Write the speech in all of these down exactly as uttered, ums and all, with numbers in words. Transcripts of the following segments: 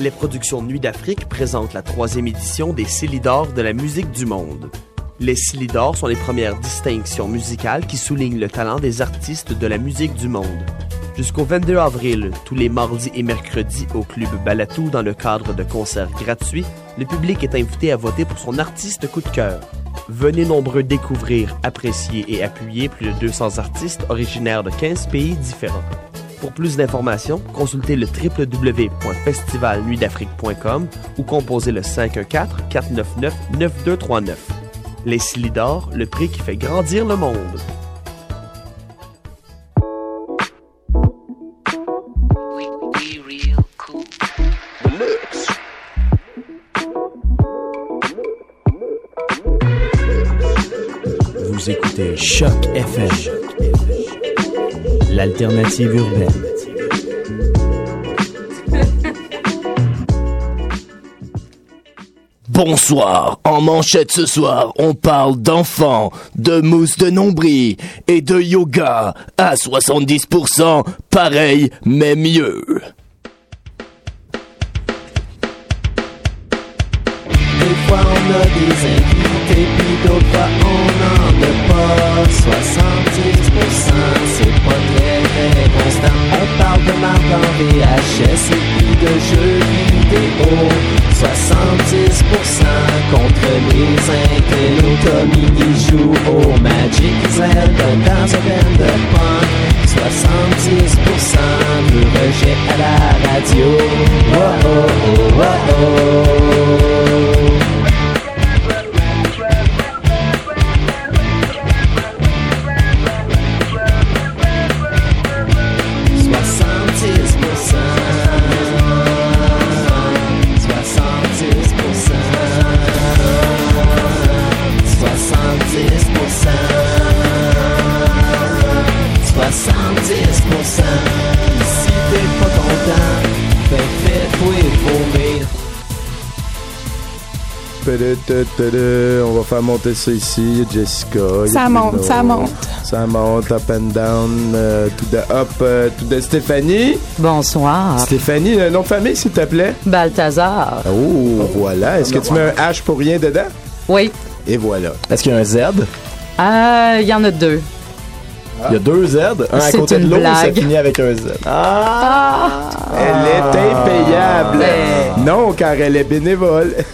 Les productions Nuit d'Afrique présentent la troisième édition des Célidors de la musique du monde. Les Célidors sont les premières distinctions musicales qui soulignent le talent des artistes de la musique du monde. Jusqu'au vingt-deux avril, tous les mardis et mercredis au Club Balatou dans le cadre de concerts gratuits, le public est invité à voter pour son artiste coup de cœur. Venez nombreux découvrir, apprécier et appuyer plus de deux cents artistes originaires de quinze pays différents. Pour plus d'informations, consultez le w w w point festival nuit d'afrique point com ou composez le cinq un quatre, quatre neuf neuf, neuf deux trois neuf. Les Célidors, le prix qui fait grandir le monde. Vous écoutez Choc F M, l'alternative urbaine. Bonsoir, en manchette ce soir, on parle d'enfants, de mousse de nombril et de yoga à soixante-dix pour cent, pareil mais mieux. Des fois on a des invités, puis d'autres fois on n'en a pas. soixante-dix pour cent, c'est pas très très constant. On parle de marque en V H S et puis de jeux vidéo. soixante-dix pour cent contre les intellos. Tommy qui joue au Magic Zelda dans un band de punk. soixante-dix pour cent de rejet à la radio. Oh oh oh oh oh. soixante-dix pour cent. Si t'es pas content, ben fais-toi vomir. On va faire monter ça ici, Jessica. Ça monte, ça monte. Ça monte, up and down, euh, tout de up, euh, tout de Stéphanie. Bonsoir. Stéphanie, le nom de famille, s'il te plaît? Balthazar. Oh, voilà. Est-ce que tu mets un H pour rien dedans? Oui. Et voilà. Est-ce qu'il y a un Z? Euh, il y en a deux. Ah. Il y a deux Z, un C'est à côté de une l'autre, ça blague. finit avec un Z. Ah! Elle est impayable. Ouais. Non, car elle est bénévole. Et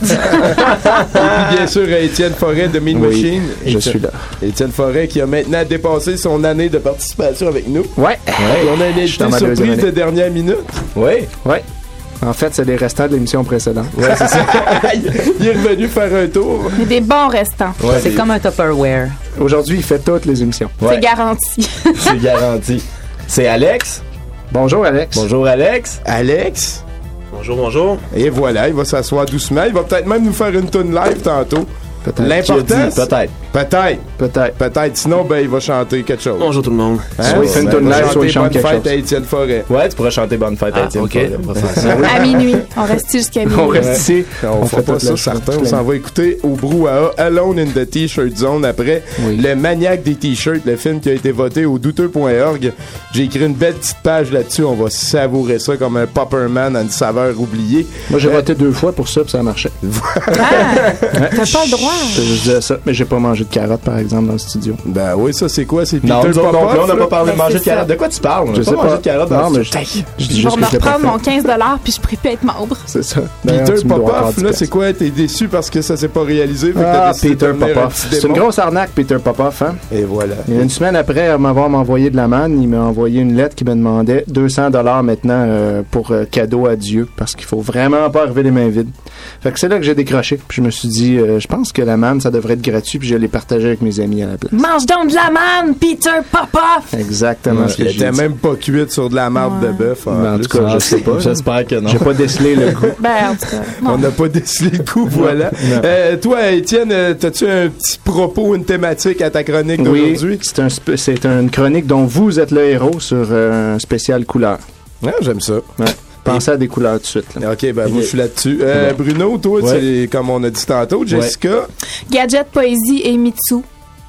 puis, bien sûr, Étienne Forêt de Mean Oui, Machine. je Étienne- suis là. Étienne Forêt qui a maintenant dépassé son année de participation avec nous. Ouais. Et on a un Je suis dans invité ma deuxième surprise de année. dernière minute. Oui. Ouais. En fait, c'est les restants de l'émission précédente. Ouais, c'est ça. Il est revenu faire un tour. Mais des bons restants. Ouais, C'est comme un Tupperware. Aujourd'hui, il fait toutes les émissions. Ouais. C'est garanti. C'est garanti. C'est Alex. Bonjour, Alex. Bonjour, Alex. Alex. Bonjour, bonjour. Et voilà, il va s'asseoir doucement. Il va peut-être même nous faire une tune live tantôt. Peut-être. L'important, Qui a dit? c'est- Peut-être. Peut-être. Peut-être. Peut-être. Sinon, ben, il va chanter quelque chose. Bonjour tout le monde. Hein? Soit il fait une Ben, tune il va live, soit il chanter chante Bonne quelque fête chose. à Étienne Forêt. Ouais, tu pourrais chanter Bonne fête à Ah, Étienne ok, Forêt. on va faire ça. À minuit. On reste jusqu'à minuit. On reste ici. On, On fait fait pas toute ça, la certain. chose. On s'en va écouter au brouhaha Alone in the T-shirt Zone après. Oui. Le maniaque des T-shirts, le film qui a été voté au douteux point org. J'ai écrit une belle petite page là-dessus. On va savourer ça comme un Popperman à une saveur oubliée. Moi, j'ai Euh, voté deux fois pour ça, puis ça marchait. Ah, t'as pas le droit. Je disais ça, mais j'ai pas mangé de carottes, par exemple, dans le studio. Ben oui, ça c'est quoi? C'est Peter Non, nous autres, non Popoff, plus, on n'a là? pas parlé de Ben, manger c'est de carottes. ça. De quoi tu parles? On Je n'a sais pas mangé pas. de carottes Non, dans mais le je, studio. je dis Je vais juste que me je l'ai pas reprendre mon fait. quinze puis je préfère être membre. C'est ça. D'ailleurs, Peter tu me dois encore Popoff, dix là, piastres. c'est quoi? T'es déçu parce que ça s'est pas réalisé? fait que t'as Ah, décidé de Peter devenir un Popoff. petit C'est une démon? grosse arnaque, Peter Popoff, hein? Et voilà. Il y a une semaine après m'avoir envoyé de la manne, il m'a envoyé une lettre qui me demandait deux cents dollars maintenant euh, pour euh, cadeau à Dieu, parce qu'il faut vraiment pas arriver les mains vides. Fait que c'est là que j'ai décroché, puis je me suis dit, euh, je pense que la manne, ça devrait être gratuit, puis je l'ai partagé avec mes amis à la place. Mange donc de la manne, Peter Popoff! Exactement ce que Elle j'ai était dit. même pas cuite sur de la marde de bœuf. en Ben, en plus. tout cas, je sais pas. J'espère que non. J'ai pas décelé le coup. Ben, en tout cas, On non. n'a pas décelé le coup, voilà. Euh, toi, Étienne, euh, t'as-tu un petit propos, une thématique à ta chronique Oui, d'aujourd'hui? c'est un sp- c'est une chronique dont vous êtes le héros sur euh, un spécial couleur. Ah, j'aime ça. Ouais. Pensez à des couleurs tout de suite. Là. OK, ben moi, je suis là-dessus. Euh, Bruno, toi, Ouais. c'est comme on a dit tantôt. Jessica? Gadget, poésie et Mitsu.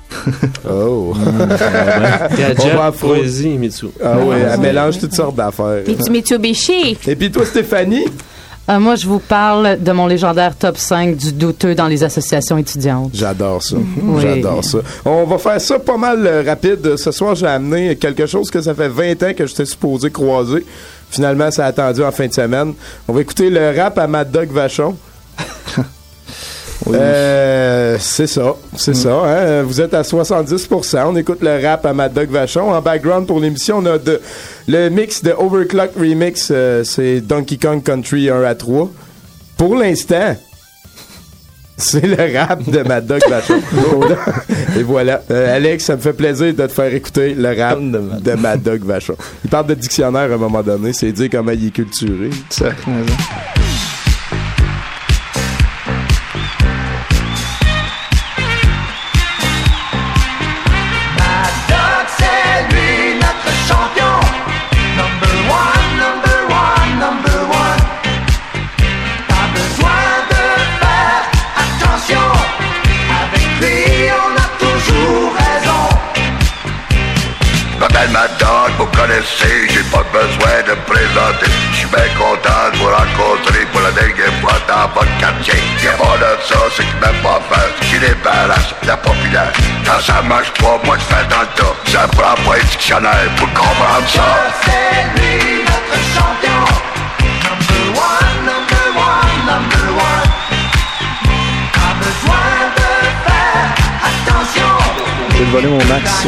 Oh. Gadget, On va affro- poésie, Mitsu. Ah oui, elle mélange toutes sortes d'affaires. Et du Mitsubishi. Et puis toi, Stéphanie? Euh, moi, je vous parle de mon légendaire top cinq du douteux dans les associations étudiantes. J'adore ça. Oui. J'adore ça. On va faire ça pas mal euh, rapide. Ce soir, j'ai amené quelque chose que ça fait vingt ans que j'étais supposé croiser. Finalement, ça a attendu en fin de semaine. On va écouter le rap à Mad Dog Vachon. Oui. Euh, c'est ça, c'est mm. ça. Hein? Vous êtes à soixante-dix pour cent. On écoute le rap à Mad Dog Vachon. En background pour l'émission, on a de, le mix de Overclock Remix. Euh, c'est Donkey Kong Country un à trois. Pour l'instant, c'est le rap de Mad Dog Vachon. Et voilà. Euh, Alex, ça me fait plaisir de te faire écouter le rap de Mad Dog Vachon. Il parle de dictionnaire à un moment donné. C'est dire comment il est culturé. Ça. Mad Dog, vous connaissez, j'ai pas besoin de me présenter. J'suis bien content de vous rencontrer pour la dernière fois dans votre quartier. Y'a pas de ça, c'est que même pas faire ce qui débarrasse la populaire. Quand ça marche pas, moi je fais dans le tas. Ça prend pas un dictionnaire pour comprendre ça. C'est lui notre champion. Number one, number one, number one. Pas besoin de faire attention. Je vais voler mon max.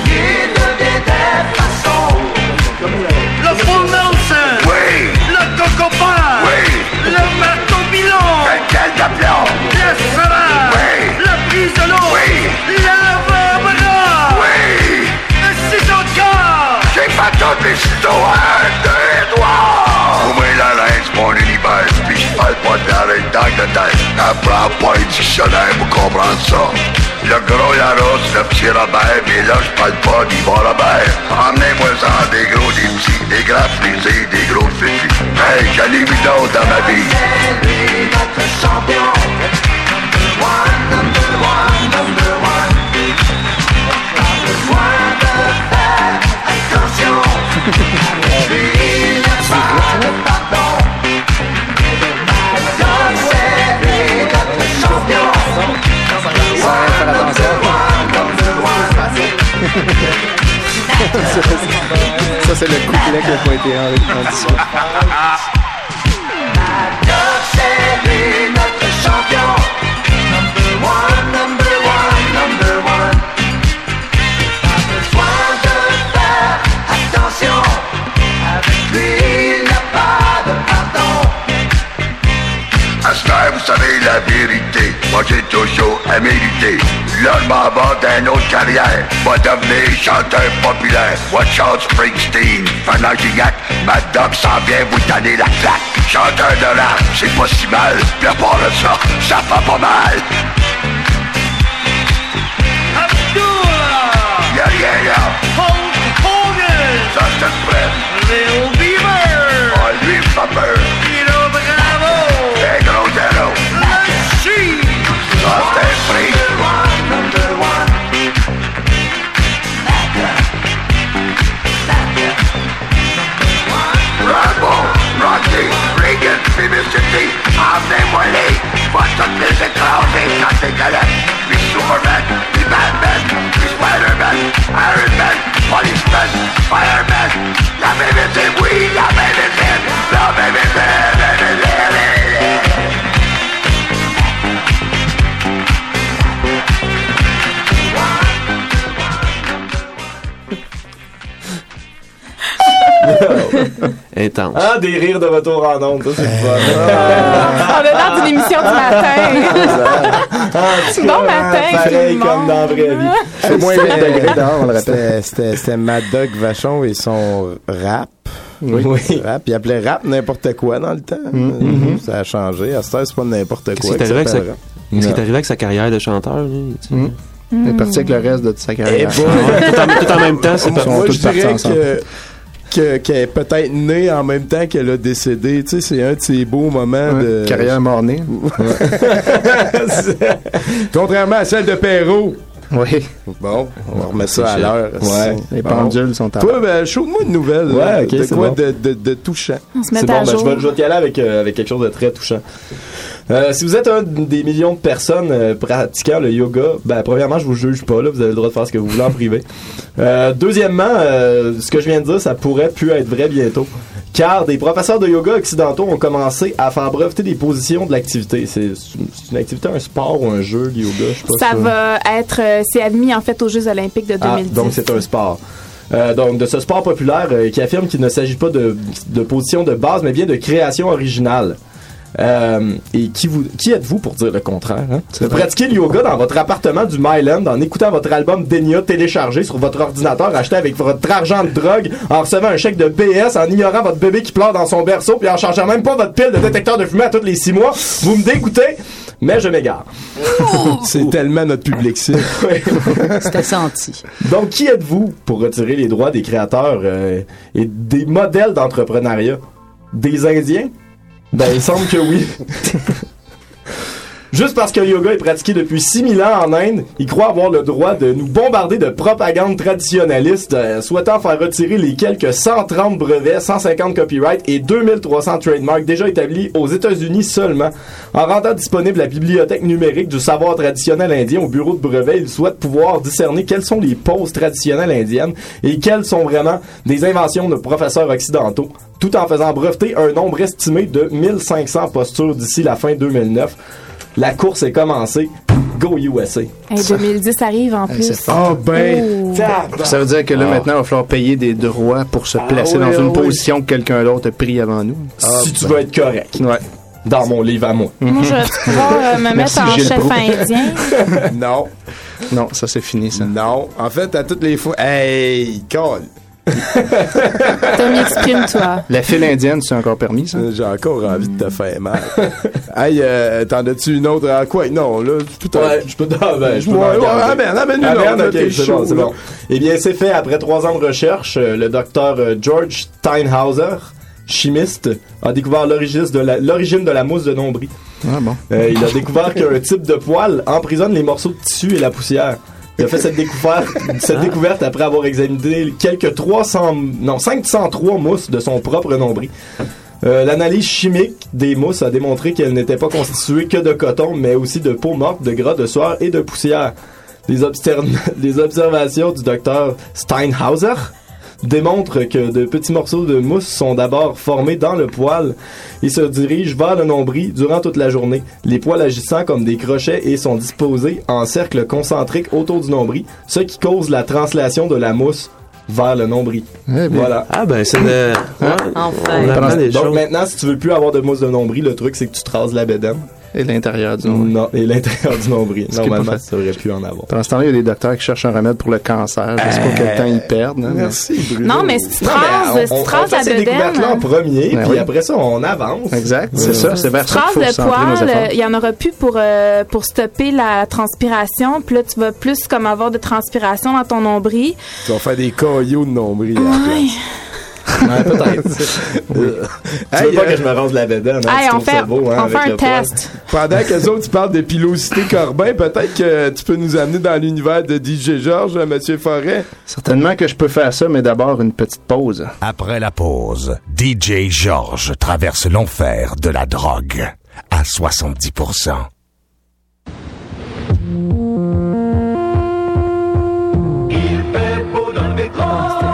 Le Full Nelson. Oui. Le Cocopin. Oui. Le marteau bilan. Le Caldapion. Le Savard. Oui. Le prise de l'eau. Oui. L'avant-bras. Oui. Le ciseau de corps. J'ai pas toutes les ciseaux à un, deux et trois. Vous mettez la reine, c'est mon univers. Puis je parle pas de la reine dans de tête. Apprends pas un dictionnaire pour comprendre ça. Le gros Yaros, le petit Robert, mais là je parle pas d'Yvon Robert. Emmenez-moi ça, des gros, des petits, des grands frisés, des gros futus. Hey, j'en ai vu d'autres dans ma vie. C'est lui notre champion. Number one, number one, number one. Pas besoin de faire attention. Lui, il n'a pas de pardon. Madame, c'est lui notre champion. Ça, c'est le couplet qui a pas été enregistré. C'est lui notre champion. Number one, number one, number one. Pas besoin de faire attention. Avec lui, il n'a pas de pardon. À ce temps, vous savez la vérité. Moi j'ai toujours à mériter. Là je m'en vais dans une autre carrière. Va devenir chanteur populaire. Watch out Springsteen, Fernand Gignac. Mad Dog s'en vient vous donner la claque. Chanteur de rap, c'est pas si mal. Puis à part de ça, ça fait pas mal. Abdullah! Y'a rien là. Hulk Hogan! Ça c'est le frère. Lil Beaver! Oh lui pas peur. Pino Bravo! Et gros zéro. Ça c'est free. Number one. Rambo, Rocky, Reagan, Publicity, emmenez-moi les. Va toutes les écraser quand t'es galette. Puis Superman, puis Batman, puis Spider-Man, Iron Man, Policeman, Fireman. La même est oui, la même est la même est la même est Intense. Ah, des rires de retour en ondes, ça c'est le fun. On a l'air d'une émission du matin. Ah, Bon matin, pareil tout le comme dans la vraie vie. C'est moins huit degrés dehors, on le répète. C'était, c'était Mad Dog Vachon et son rap. Oui. oui. Rap. Il appelait rap n'importe quoi dans le temps. Mm-hmm. Ça a changé. À cette heure, c'est pas n'importe quoi. Qu'est-ce qui est arrivé avec sa... Qu'est-ce qui est arrivé avec sa carrière de chanteur? Lui, tu sais? Mm. Il est parti avec le reste de sa carrière. Et bon, tout, en, tout en même temps, c'est pas... pas... Moi, je dirais que... Que, qu'elle est peut-être née en même temps qu'elle a décédé. Tu sais, c'est un de ces beaux moments ouais, de... Carrière mort-née. Contrairement à celle de Perrault. Oui. Bon, on remet ça à l'heure. Ouais. Les bon. pendules sont à Toi, ben, show-moi une nouvelle. Ouais, là, ok, de c'est quoi bon. de, de, de touchant. On se met C'est à bon, ben, jour. je vais, je vais y aller avec, euh, avec quelque chose de très touchant. Euh, si vous êtes un des millions de personnes euh, pratiquant le yoga, ben, premièrement, je vous juge pas, là, vous avez le droit de faire ce que vous voulez en privé. Euh, deuxièmement, euh, ce que je viens de dire, ça pourrait plus être vrai bientôt. Car des professeurs de yoga occidentaux ont commencé à faire breveter des positions de l'activité. C'est, c'est une activité, un sport ou un jeu, le yoga, je sais pas. Ça ça. va être, euh, c'est admis en fait aux Jeux Olympiques de deux mille dix. Ah, donc c'est un sport. Euh, donc de ce sport populaire euh, qui affirme qu'il ne s'agit pas de, de position de base, mais bien de création originale. Euh, et qui vous, qui êtes-vous pour dire le contraire? Hein? Vous pratiquez le yoga dans votre appartement du Myland en écoutant votre album Denia téléchargé sur votre ordinateur acheté avec votre argent de drogue, en recevant un chèque de B S, en ignorant votre bébé qui pleure dans son berceau, puis en chargeant même pas votre pile de détecteur de fumée à tous les six mois. Vous me dégoûtez, mais je m'égare. C'est tellement notre public cible. C'était senti. Donc, qui êtes-vous pour retirer les droits des créateurs euh, et des modèles d'entrepreneuriat? Des Indiens? Ben, il semble que oui. Juste parce que le yoga est pratiqué depuis six mille ans en Inde, ils croient avoir le droit de nous bombarder de propagande traditionnaliste, euh, souhaitant faire retirer les quelques cent trente brevets, cent cinquante copyrights et deux mille trois cents trademarks déjà établis aux États-Unis seulement. En rendant disponible la bibliothèque numérique du savoir traditionnel indien au bureau de brevets, ils souhaitent pouvoir discerner quelles sont les poses traditionnelles indiennes et quelles sont vraiment des inventions de professeurs occidentaux, tout en faisant breveter un nombre estimé de mille cinq cents postures d'ici la fin deux mille neuf. La course est commencée. Go U S A. Hey, deux mille dix arrive en plus. Ah ben, Oh. Ça veut dire que là, maintenant, il va falloir payer des droits pour se placer oui, dans une oui. position que quelqu'un d'autre a pris avant nous. Si tu veux être correct. Ouais. Dans mon livre à moi. Moi, je vais pouvoir euh, me Merci, mettre en Gilles chef Proulx. indien. non, Non, ça, c'est fini, ça. non. En fait, à toutes les fois... Hey, call. Tommy, exprime-toi. La file indienne, c'est encore permis, ça? J'ai encore envie de te faire mal. Hey, euh, t'en as-tu une autre? Ah, quoi? Non, là, tout à Ouais, je peux t'en ben, je peux Ouais, t'en ouais, garder. amène, amène une Amène, autre, là, ok, t'es c'est chaud, bon, c'est là. bon. Eh bien, c'est fait après trois ans de recherche. euh, Le docteur euh, George Steinhauser, chimiste, a découvert l'origine de la, l'origine de la mousse de nombril. Ah bon. Euh, il a découvert qu'un type de poil emprisonne les morceaux de tissu et la poussière. Il a fait cette découverte, cette découverte après avoir examiné quelques trois cents, non, cinq cent trois mousses de son propre nombril. Euh, l'analyse chimique des mousses a démontré qu'elles n'étaient pas constituées que de coton, mais aussi de peau morte, de gras de sueur et de poussière. Les, obster- les observations du docteur Steinhauser démontrent que de petits morceaux de mousse sont d'abord formés dans le poil et se dirigent vers le nombril durant toute la journée, les poils agissant comme des crochets et sont disposés en cercle concentrique autour du nombril, ce qui cause la translation de la mousse vers le nombril. Eh bien. Voilà. Ah ben c'est une... ouais, Enfin. on apprend des Donc choses. maintenant, si tu veux plus avoir de mousse de nombril, le truc c'est que tu traces la bédaine. Et l'intérieur du nombril. Non, et l'intérieur du nombril. Ce qui est pas Normalement, fait. ça aurait pu en avoir. Pendant ce temps-là, il y a des docteurs qui cherchent un remède pour le cancer. Je sais pas quel temps ils perdent. hein, mais- Merci, Bruno. Non, mais si tu Non, mais traces, si on, tu on, on traces fait la ces découvertes-là en bedaine, premier, Ben puis oui. après ça, on avance. Exact, c'est ça. C'est vers tu ça qu'il traces faut le centrer nos poil, efforts. il y en aura plus pour, euh, pour stopper la transpiration. Puis là, tu vas plus comme avoir de transpiration dans ton nombril. Tu vas faire des caillots de nombril. à la Ouais. place. Ouais, peut-être. Euh, tu veux Hey, pas euh, que je me rase la bédaine, hein, Hey, tu on trouves fait, ça beau, hein, on avec fait un le poil. test. Pendant que les autres, tu parles de pilosité Corbin, peut-être que tu peux nous amener dans l'univers de D J Georges, Monsieur Forêt. Certainement que je peux faire ça, mais d'abord une petite pause. Après la pause, D J Georges traverse l'enfer de la drogue à soixante-dix pour cent. Il fait beau dans le métro.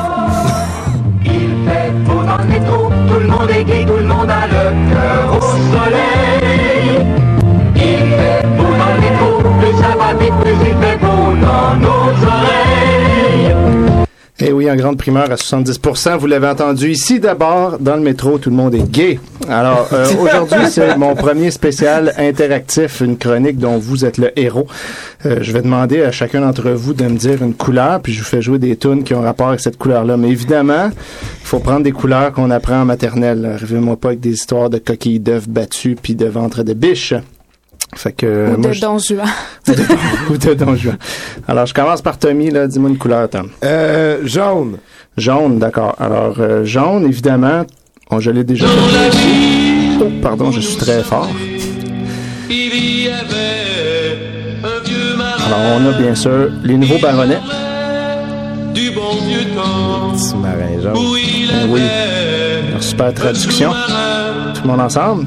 Il fait beau dans le métro. Tout le monde est gai, tout le monde a le cœur au soleil. Il fait beau dans le métro. Plus ça va vite, plus il fait beau dans nos oreilles. Eh oui, en grande primeur à soixante-dix pour cent. Vous l'avez entendu ici d'abord, dans le métro, tout le monde est gay. Alors, euh, aujourd'hui, c'est mon premier spécial interactif, une chronique dont vous êtes le héros. Euh, je vais demander à chacun d'entre vous de me dire une couleur, puis je vous fais jouer des tunes qui ont rapport avec cette couleur-là. Mais évidemment, il faut prendre des couleurs qu'on apprend en maternelle. Arrivez-moi pas avec des histoires de coquilles d'œufs battues puis de ventre de biche. Fait que, euh, Ou moi, de je- Don Juan. ou de Don Juan. Alors, je commence par Tommy, là. Dis-moi une couleur, Tom. Euh, jaune. Jaune, d'accord. Alors, euh, jaune, évidemment, on, je l'ai déjà fait ici. Oh, pardon, je suis très fort. Il y avait un vieux marin Alors, on a bien sûr les nouveaux baronnets. Du bon vieux temps. Sous-marin jaune. Eh oui, leur super traduction. Tout le monde ensemble?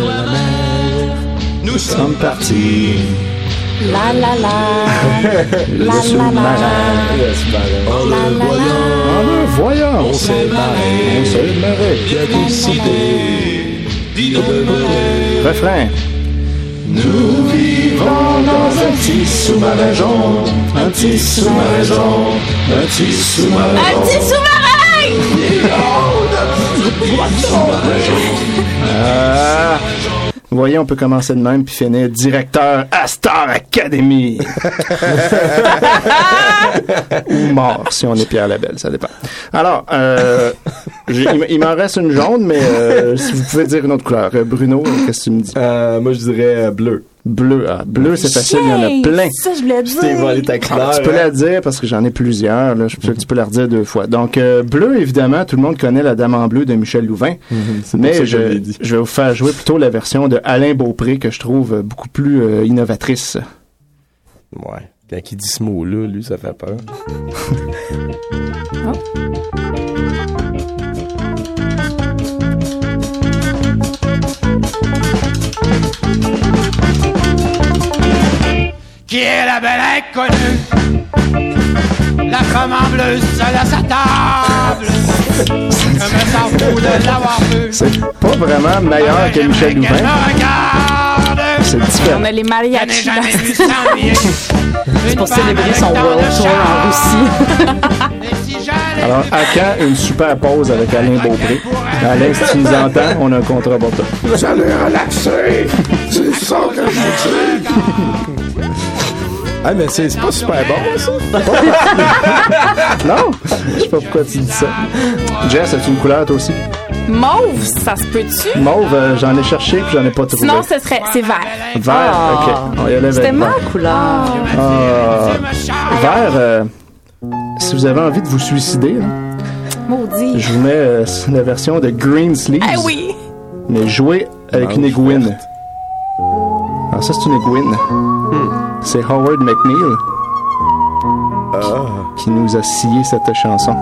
Nous sommes partis. La la la. Le La la sous-marin. la. En le voyant, En le voyant, on s'est marré. on s'est marré. Qui a décidé de mourir. Refrain. Nous vivons dans un petit sous-marin jaune. Un petit sous-marin jaune. Un petit sous-marin Un jaune. petit sous-marin! Ah. Vous voyez, on peut commencer de même puis finir directeur à Star Academy. Ou mort, si on est Pierre Labelle, ça dépend. Alors, euh, j'ai- il, m- il m'en reste une jaune, mais euh, si vous pouvez dire une autre couleur. Euh, Bruno, qu'est-ce que tu me dis? Euh, moi, je dirais euh, bleu. Bleu. Ah, bleu, c'est facile, il y en a Yay! plein. Ça, je voulais Je t'ai volé dire. ta Ah, couleur. tu peux hein. la dire parce que j'en ai plusieurs. Là. Je peux- Tu peux la redire deux fois. Donc, euh, bleu, évidemment, tout le monde connaît La Dame en bleu de Michel Louvain. C'est pour ça Mais que je l'ai je, dit. je vais vous faire jouer plutôt la version de Alain Beaupré que je trouve euh, beaucoup plus euh, innovatrice. Ouais. Quand il dit ce mot-là, lui, ça fait peur. Qui est la belle inconnue? La femme en bleu seule à sa table. Je me sens fou de l'avoir vue. C'est pas vraiment meilleur que Michel Louvain. C'est différent. On a les mariachis. C'est pour célébrer son World Tour en Russie. Alors, à quand une super pause avec Alain Beaupré? Alain, si tu nous entends, on a un contrat pour toi. Vous allez relaxer. C'est ça que je dis. Ah, mais c'est c'est pas super bon, ça. Non? Je sais pas pourquoi tu dis ça. Jess, as-tu une couleur, toi aussi? Mauve, ça se peut-tu? Mauve, euh, j'en ai cherché puis j'en ai pas trouvé. Sinon, ce serait, c'est vert. Vert, Ah. ok. On y allait avec C'était ma vert. couleur. Ah, vert, euh, si vous avez envie de vous suicider, là, Maudit. je vous mets euh, la version de Green Sleeves. Ah oui! Mais jouer avec Ah, une ouf, aiguine. Alors ça, c'est une aiguine. C'est Howard McNeil qui nous a scié cette chanson.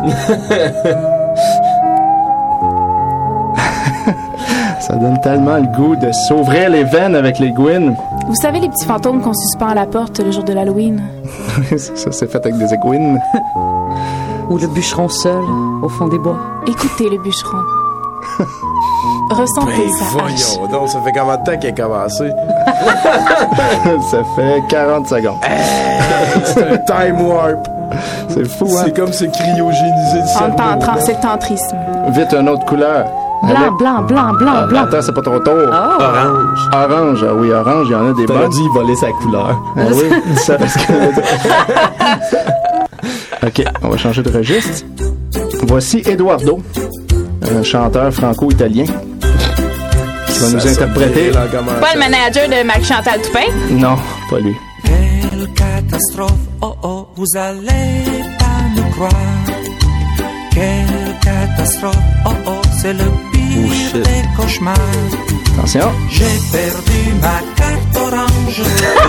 Ça donne tellement le goût de s'ouvrir les veines avec l'aiguine. Vous savez les petits fantômes qu'on suspend à la porte le jour de l'Halloween? Ça, c'est fait avec des aiguines. Ou le bûcheron seul, au fond des bois. Écoutez le bûcheron. Ressentez Ben, sa hache. voyons donc, ça fait combien de temps qu'il a commencé? Ça fait quarante secondes. C'est un time warp. C'est fou, hein? C'est comme se cryogéniser le En cerveau. temps, tran- c'est le tantrisme. Vite, une autre couleur. Blanc, Alex- blanc, blanc, blanc, Ah, blanc. attends, c'est pas trop tôt. Orange. Orange, ah oui, orange, il y en a des T'aurais bonnes. dit voler sa couleur. Ah oui, ça parce que... OK, on va changer de registre. Voici Eduardo, un chanteur franco-italien qui va nous interpréter... Pas le manager de Marie-Chantal Toupin? Non, pas lui. Quelle catastrophe, oh oh, vous allez pas me croire. Quelle catastrophe, oh oh, c'est le pire des cauchemars. Attention. J'ai perdu ma carte orange.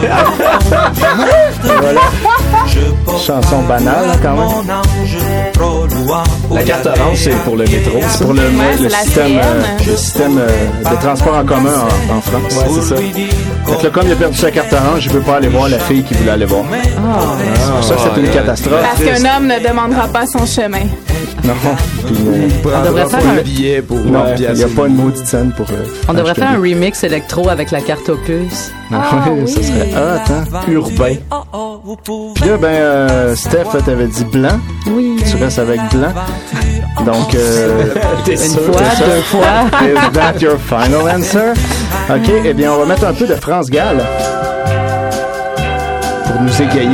Voilà. Chanson banale, hein, quand même. Mon ange, trop loin. La carte orange, c'est pour le métro. C'est pour le, Ouais, le c'est la système, euh, sienne. le système euh, de transport en commun en, en France. Ouais, c'est ça. Donc là, comme il a perdu sa carte orange, il ne peut pas aller voir la fille qu'il voulait aller voir. Ah. Ça, c'est une catastrophe. Parce qu'un homme ne demandera pas son chemin. Non. Puis, euh, On devrait faire un un, billet pour non, une il pièce. n'y a pas une maudite scène pour. euh, on devrait acheter faire un des- remix électro avec la carte opus. Ah, oui, ça serait hot, hein? Urbain. Puis là, ben, euh, Steph, t'avais dit blanc. Oui. Tu restes avec blanc. Donc, euh, T'es Une sûr? fois, c'est ça? deux fois. Is that your final answer? OK, eh bien, on va mettre un peu de France Gall pour nous égayer.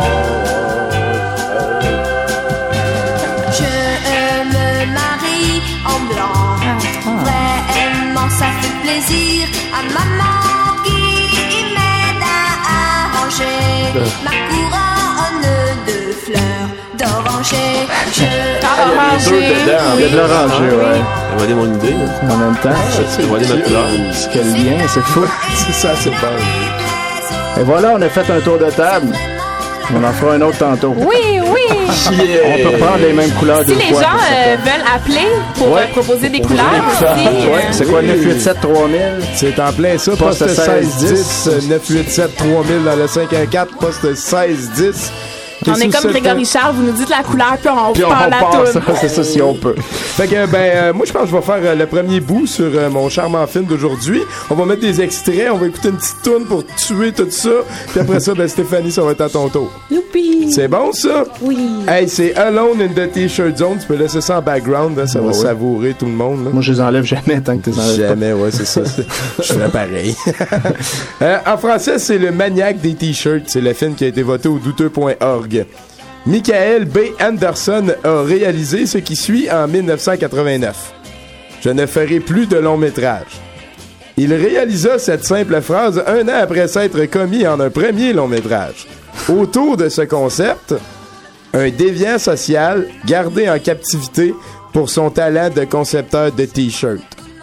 Je me marie en blanc. Vraiment, ça fait plaisir à maman qui m'aide à arranger ma couronne de fleurs d'oranger. Je Orangé. Il y a de l'oranger, ouais. Ça va mon idée. là. En même temps, Ça va ma couleur. c'est quel lien, c'est fou. C'est ça, c'est pas. Et voilà, on a fait un tour de table. On en fera un autre tantôt. Oui, oui! Yeah. On peut prendre les mêmes couleurs Si deux les fois. gens euh, veulent appeler pour Ouais. euh, proposer des couleurs aussi. Ouais. C'est quoi, neuf huit sept trois mille? C'est en plein ça, poste seize dix, neuf huit sept trois mille dans le cinq un quatre, poste seize dix. On est comme Grégory Charles, vous nous dites la couleur, puis on Puis on part la part toune. ça, c'est ça si on peut. Fait que, ben, euh, moi, je pense que je vais faire euh, le premier bout sur euh, mon charmant film d'aujourd'hui. On va mettre des extraits, on va écouter une petite toune pour tuer tout ça. Puis après ça, ben, Stéphanie, ça va être à ton tour. Youpi! C'est bon, ça? Oui. Hey, c'est Alone in the T-shirt Zone. Tu peux laisser ça en background, hein, ça Ouais, va ouais. savourer tout le monde. Là. Moi, je les enlève jamais tant que tu les enlèves pas. Jamais, ouais, c'est ça. Je ferais pareil. euh, en français, c'est Le Maniaque des T-shirts. C'est le film qui a été voté au douteux point org. Michael B. Anderson a réalisé ce qui suit en dix-neuf cent quatre-vingt-neuf. Je ne ferai plus de long métrage. Il réalisa cette simple phrase un an après s'être commis en un premier long métrage. Autour de ce concept, un déviant social gardé en captivité pour son talent de concepteur de t-shirts.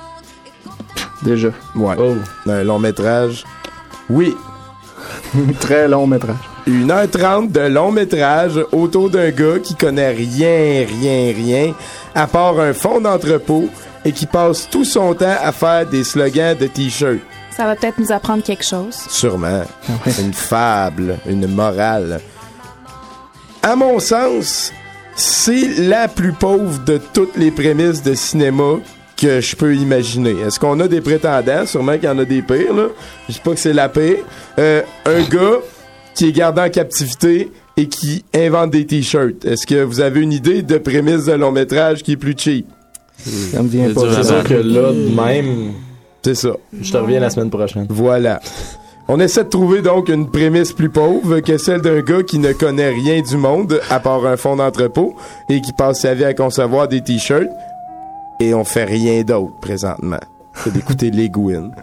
Déjà. Ouais. Un long métrage. Oui. Très long métrage. une heure trente de long métrage autour d'un gars qui connaît rien, rien, rien, à part un fond d'entrepôt et qui passe tout son temps à faire des slogans de t-shirts. Ça va peut-être nous apprendre quelque chose. Sûrement. Une fable, une morale. À mon sens, c'est la plus pauvre de toutes les prémices de cinéma que je peux imaginer. Est-ce qu'on a des prétendants? Sûrement qu'il y en a des pires, là. Je dis pas que c'est la pire. Euh, un gars qui est gardé en captivité et qui invente des t-shirts. Est-ce que vous avez une idée de prémisse de long métrage qui est plus cheap? Ça me vient pas. C'est sûr que là, de même... C'est ça. Je te reviens la semaine prochaine. Voilà. On essaie de trouver donc une prémisse plus pauvre que celle d'un gars qui ne connaît rien du monde, à part un fond d'entrepôt, et qui passe sa vie à concevoir des t-shirts. Et on fait rien d'autre présentement que d'écouter les Gwyn.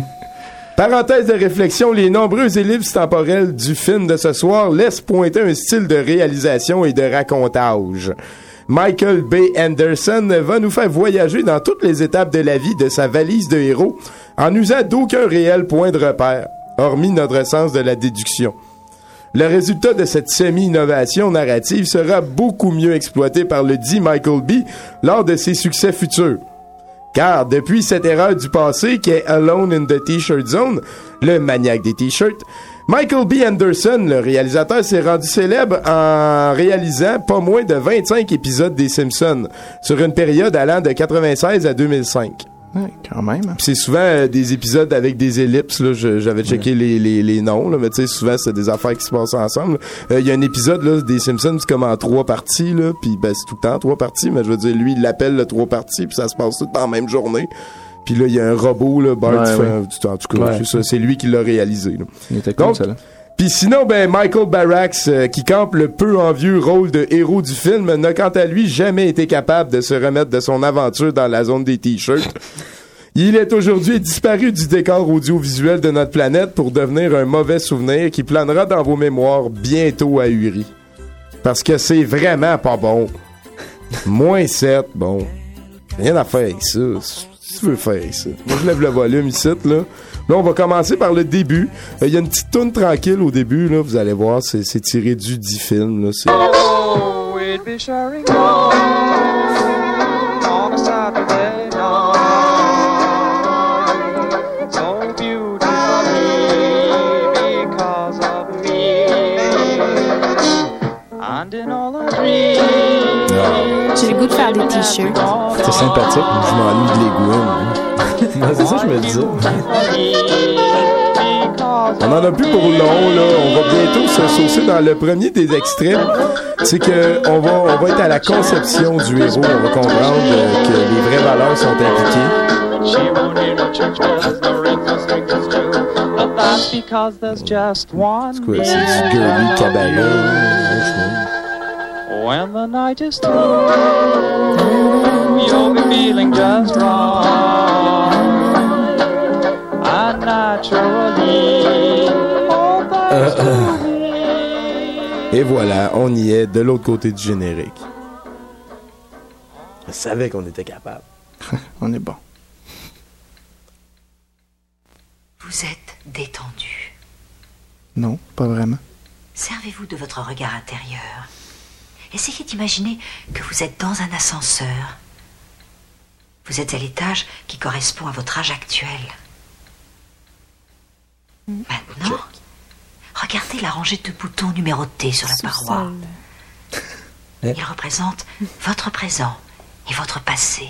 Parenthèse de réflexion, les nombreuses ellipses temporelles du film de ce soir laissent pointer un style de réalisation et de racontage. Michael B. Anderson va nous faire voyager dans toutes les étapes de la vie de sa valise de héros en n'usant d'aucun réel point de repère, hormis notre sens de la déduction. Le résultat de cette semi-innovation narrative sera beaucoup mieux exploité par le dit Michael B. lors de ses succès futurs. Car depuis cette erreur du passé qu'est Alone in the T-shirt Zone, le maniaque des t-shirts, Michael B. Anderson, le réalisateur, s'est rendu célèbre en réalisant pas moins de vingt-cinq épisodes des Simpsons sur une période allant de quatre-vingt-seize à deux mille cinq. Ouais, quand même. Pis c'est souvent euh, des épisodes avec des ellipses, là. Je- j'avais checké Ouais. les, les, les noms, là, mais tu sais, souvent c'est des affaires qui se passent ensemble. Il y a un épisode là, des Simpsons, c'est comme en trois parties, là, puis ben, c'est tout le temps trois parties, mais je veux dire, lui, il l'appelle le trois parties, puis ça se passe tout le temps en même journée. Puis là, il y a un robot, là, Bart, Ouais, fait- ouais. en tout cas, Ouais. c'est ça, c'est lui qui l'a réalisé. Là. Il était cool, Donc, ça, là. Puis sinon, ben Michael Barrax, euh, qui campe le peu envieux rôle de héros du film, n'a quant à lui jamais été capable de se remettre de son aventure dans la zone des t-shirts. Il est aujourd'hui disparu du décor audiovisuel de notre planète pour devenir un mauvais souvenir qui planera dans vos mémoires bientôt ahuri. Parce que c'est vraiment pas bon. Moins sept, bon. Rien à faire avec ça. Si tu veux faire avec ça. Moi, je lève le volume ici, là. Là, on va commencer par le début. Il y a une petite toune tranquille au début, là. Vous allez voir, c'est c'est tiré du dit film, là. C'est... Oh, we'd be sharing on a Saturday night. So beautifully because of me. And in all our dreams. J'ai le goût de faire des t-shirts. C'est sympathique. Je m'ennuie de l'égout. C'est ça que je me disais. On en a plus pour long, là. On va bientôt se saucer dans le premier des extraits. C'est que on va, on va être à la conception du héros. On va comprendre euh, que les vraies valeurs sont impliquées. She won't hear no church bells, no ring, no string, no screw. But that's because there's just one. C'est quoi? C'est du girly cabaret. When the night is through, you'll be feeling just wrong. And naturally, all that's to me. Et voilà, on y est de l'autre côté du générique. Je savais qu'on était capable. On est bon. Vous êtes détendu. Non, pas vraiment. Servez-vous de votre regard intérieur. Essayez d'imaginer que vous êtes dans un ascenseur. Vous êtes à l'étage qui correspond à votre âge actuel. Maintenant, regardez la rangée de boutons numérotés sur la paroi. Ils représentent votre présent et votre passé.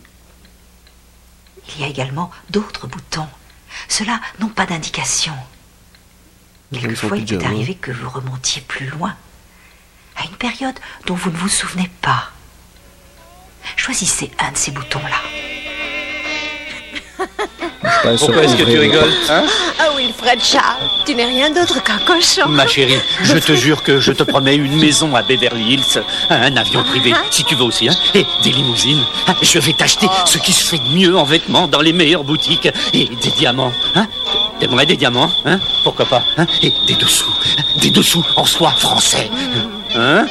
Il y a également d'autres boutons. Ceux-là n'ont pas d'indication. Quelquefois, il peut arriver que vous remontiez plus loin, à une période dont vous ne vous souvenez pas. Choisissez un de ces boutons-là. Pourquoi est-ce que tu rigoles, hein? Ah, Wilfred Charles, tu n'es rien d'autre qu'un cochon. Ma chérie, je te jure que je te promets une maison à Beverly Hills, un avion privé, si tu veux aussi, hein, et des limousines. Je vais t'acheter ce qui se fait de mieux en vêtements dans les meilleures boutiques, et des diamants, hein. T'aimerais des diamants, hein? Pourquoi pas, hein? Et des dessous, des dessous en soie français, hein?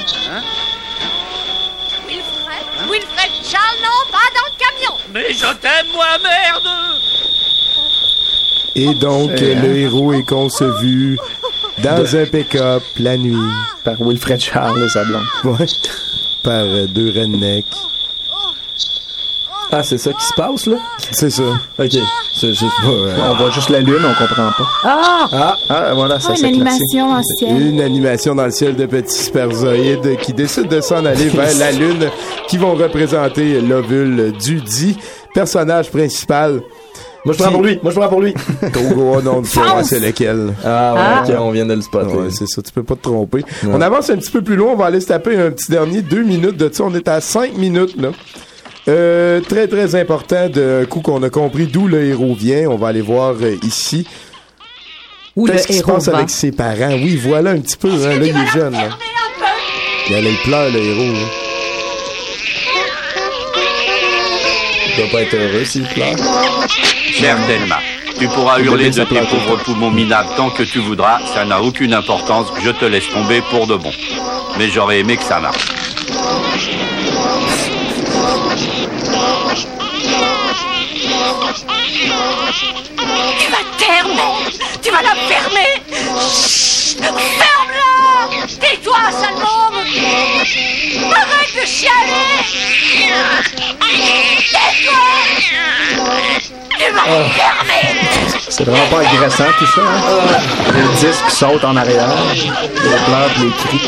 Wilfred, Wilfred Charles, non, pas dans le camion. Mais je t'aime, moi, merde! Et donc, Euh, le héros est concevu dans un pick-up la nuit. Par Wilfred Charles et sa blonde. Ouais. Par euh, deux rednecks. Ah, c'est ça qui se passe, là? C'est ça. OK. C'est juste pas... euh, On voit juste la lune, on comprend pas. Ah! Ah, Ah, voilà, ça Oh, une s'éclaircit. animation en ciel. Une animation dans le ciel de petits sperzoïdes qui décident de s'en aller vers la lune, qui vont représenter l'ovule du dit personnage principal. Moi, je prends pour lui. Moi, je prends pour lui. Togo, non, tu vois, c'est lequel. Ah, ouais, Ah. OK, on vient de le spotter. Ouais, c'est ça, tu peux pas te tromper. On avance un petit peu plus loin, on va aller se taper un petit dernier deux minutes de ça. On est à cinq minutes, là. Euh, très, très important, de coup qu'on a compris d'où le héros vient. On va aller voir euh, ici. Où le Qu'est-ce qui se héros passe va. avec ses parents? Oui, voilà un petit peu, hein. Là, il est jeune, là. Il, allait, il pleure, le héros, là. Il doit pas être heureux s'il pleure. Chère Thelma, tu pourras Il hurler devait de s'appeler tes un peu. pauvres poumons minables tant que tu voudras, ça n'a aucune importance, je te laisse tomber pour de bon. Mais j'aurais aimé que ça marche. Tu vas taire, merde. Tu vas la fermer. Chut, ferme-la. Tais-toi, sale môme. Arrête de chialer. Tais-toi. Tu vas la fermer. C'est vraiment pas agressant tout ça. Hein? Le disque saute en arrière. Les pleurs et les cris.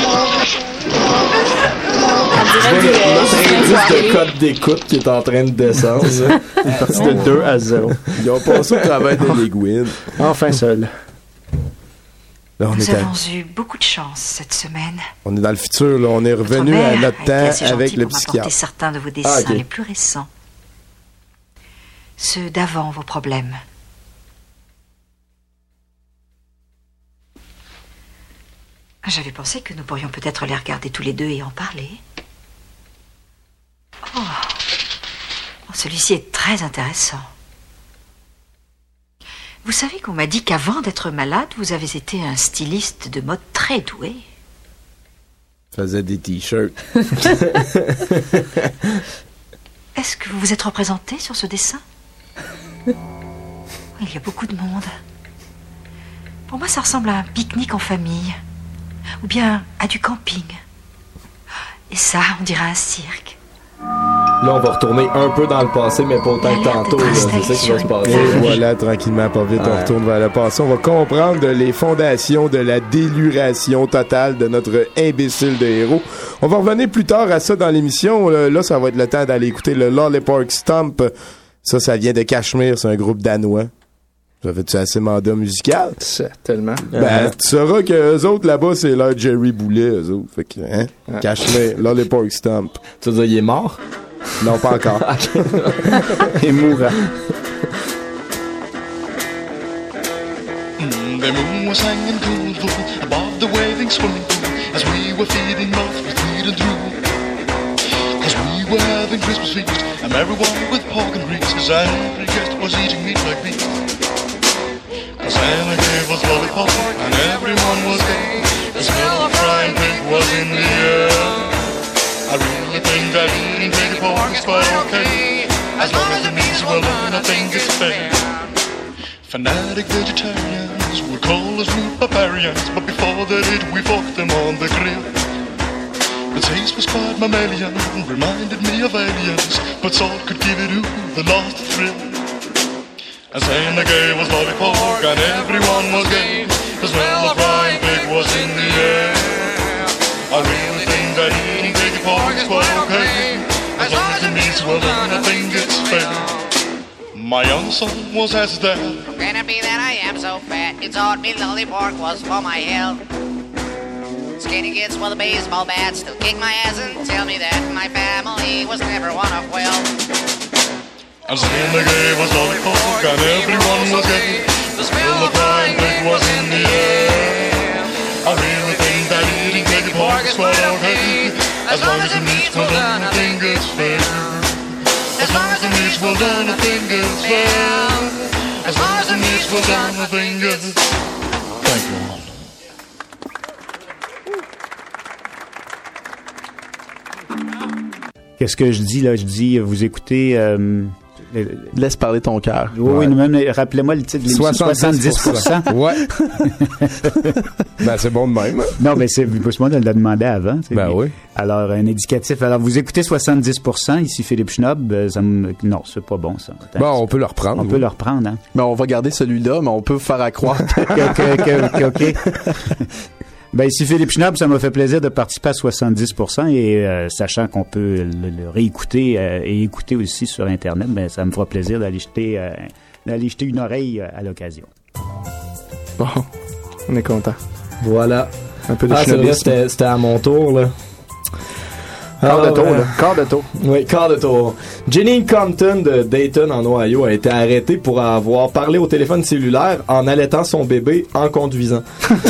Notre indice de code d'écoute qui est en train de descendre. Il est parti de deux à zéro. Ils ont passé au travail de l'aiguine. Enfin seul. Là, on, Nous est à- avons eu beaucoup de chance cette semaine. on est dans le futur, là. On est Votre revenu mère à notre a été temps assez avec gentille le pour m'apporter psychiatre. certains de vos dessins Ah, ok. les plus récents. Ceux d'avant vos problèmes. J'avais pensé que nous pourrions peut-être les regarder tous les deux et en parler. Oh, Oh, celui-ci est très intéressant. Vous savez qu'on m'a dit qu'avant d'être malade, vous avez été un styliste de mode très doué. Faisait des t-shirts. Est-ce que vous vous êtes représenté sur ce dessin? Il y a beaucoup de monde. Pour moi, ça ressemble à un pique-nique en famille. Ou bien à du camping. Et ça, on dirait un cirque. Là, on va retourner un peu dans le passé, mais pas autant que tantôt. là. C'est ça qui va se passer. Et voilà, tranquillement, pas vite, on Ouais. retourne vers le passé. On va comprendre les fondations de la déluration totale de notre imbécile de héros. On va revenir plus tard à ça dans l'émission. Là, là, ça va être le temps d'aller écouter le Lollipop Stomp. Ça, ça vient de Cachemire, c'est un groupe danois. Ça fait-tu assez mandat musical? C'est tellement. Ben, tu sauras que eux autres, là-bas, c'est leur Jerry Boulet, eux autres. Fait que, hein? Ouais. Cachemire, Lollipop Stomp. Tu veux dire, il est mort? Non, pas encore. Et mourant. The moon was hanging cool above the waving swimming pool as we were feeding mouth with feed and drool. Cause we were having Christmas feast and everyone with pork and grease, cause every guest was eating meat like me. Cause Santa gave us lollipops and everyone was gay. The smell of frying pig was in the air. I really think that eating pig pork is quite okay, as long as it means well, I think it's fair. Fanatic vegetarians would call us rude barbarians, but before they did, we fucked them on the grill. The taste was quite mammalian, reminded me of aliens, but salt could give it ooh, the lost thrill. And saying the gay was lollipop, and everyone was gay. The smell of frying pig was in the air. I really think that eating pig pork is quite okay, as long as the meat's well done, I think it's fair. My young son was asked that. Can it be that I am so fat? You taught me lolly pork was for my health. Skinny kids with a baseball bat still kick my ass and tell me that my family was never one of wealth. I'm saying the gay was lollipop and everyone was gay. The smell of frying pig was in the air. I really think that eating pig pork is quite okay, as long as the meat's well done, I think it's fair. As long as the meat's well done, I think it's fair. As long as the meat's well done, I think it's. Thank you. Qu'est-ce que je dis là? Je dis, vous écoutez... Euh, Laisse parler ton cœur. Oui, ouais. oui, même, rappelez-moi le titre de l'émission. soixante-dix pour cent. Ouais. Ben, c'est bon de même. Non, mais c'est, moi, je l'ai demandé avant. Ben oui. Alors, un indicatif. Alors, vous écoutez soixante-dix pour cent, ici Philippe Schnob. Ça me... Non, c'est pas bon, ça. Bon, on peut le reprendre. On oui. peut le reprendre, hein. Ben, on va garder celui-là, mais on peut faire à croire que... que, que, que, OK. Ben, ici Philippe Schnob, ça m'a fait plaisir de participer à soixante-dix pour cent et euh, sachant qu'on peut le, le réécouter euh, et écouter aussi sur Internet, ben, ça me fera plaisir d'aller jeter, euh, d'aller jeter une oreille euh, à l'occasion. Bon, on est content. Voilà. Un peu de ah, c'est vrai, c'était, c'était à mon tour, là. Quart de tour, euh, là. Quart de tour. Oui, quart de tour. Jenny Compton de Dayton, en Ohio, a été arrêtée pour avoir parlé au téléphone cellulaire en allaitant son bébé en conduisant.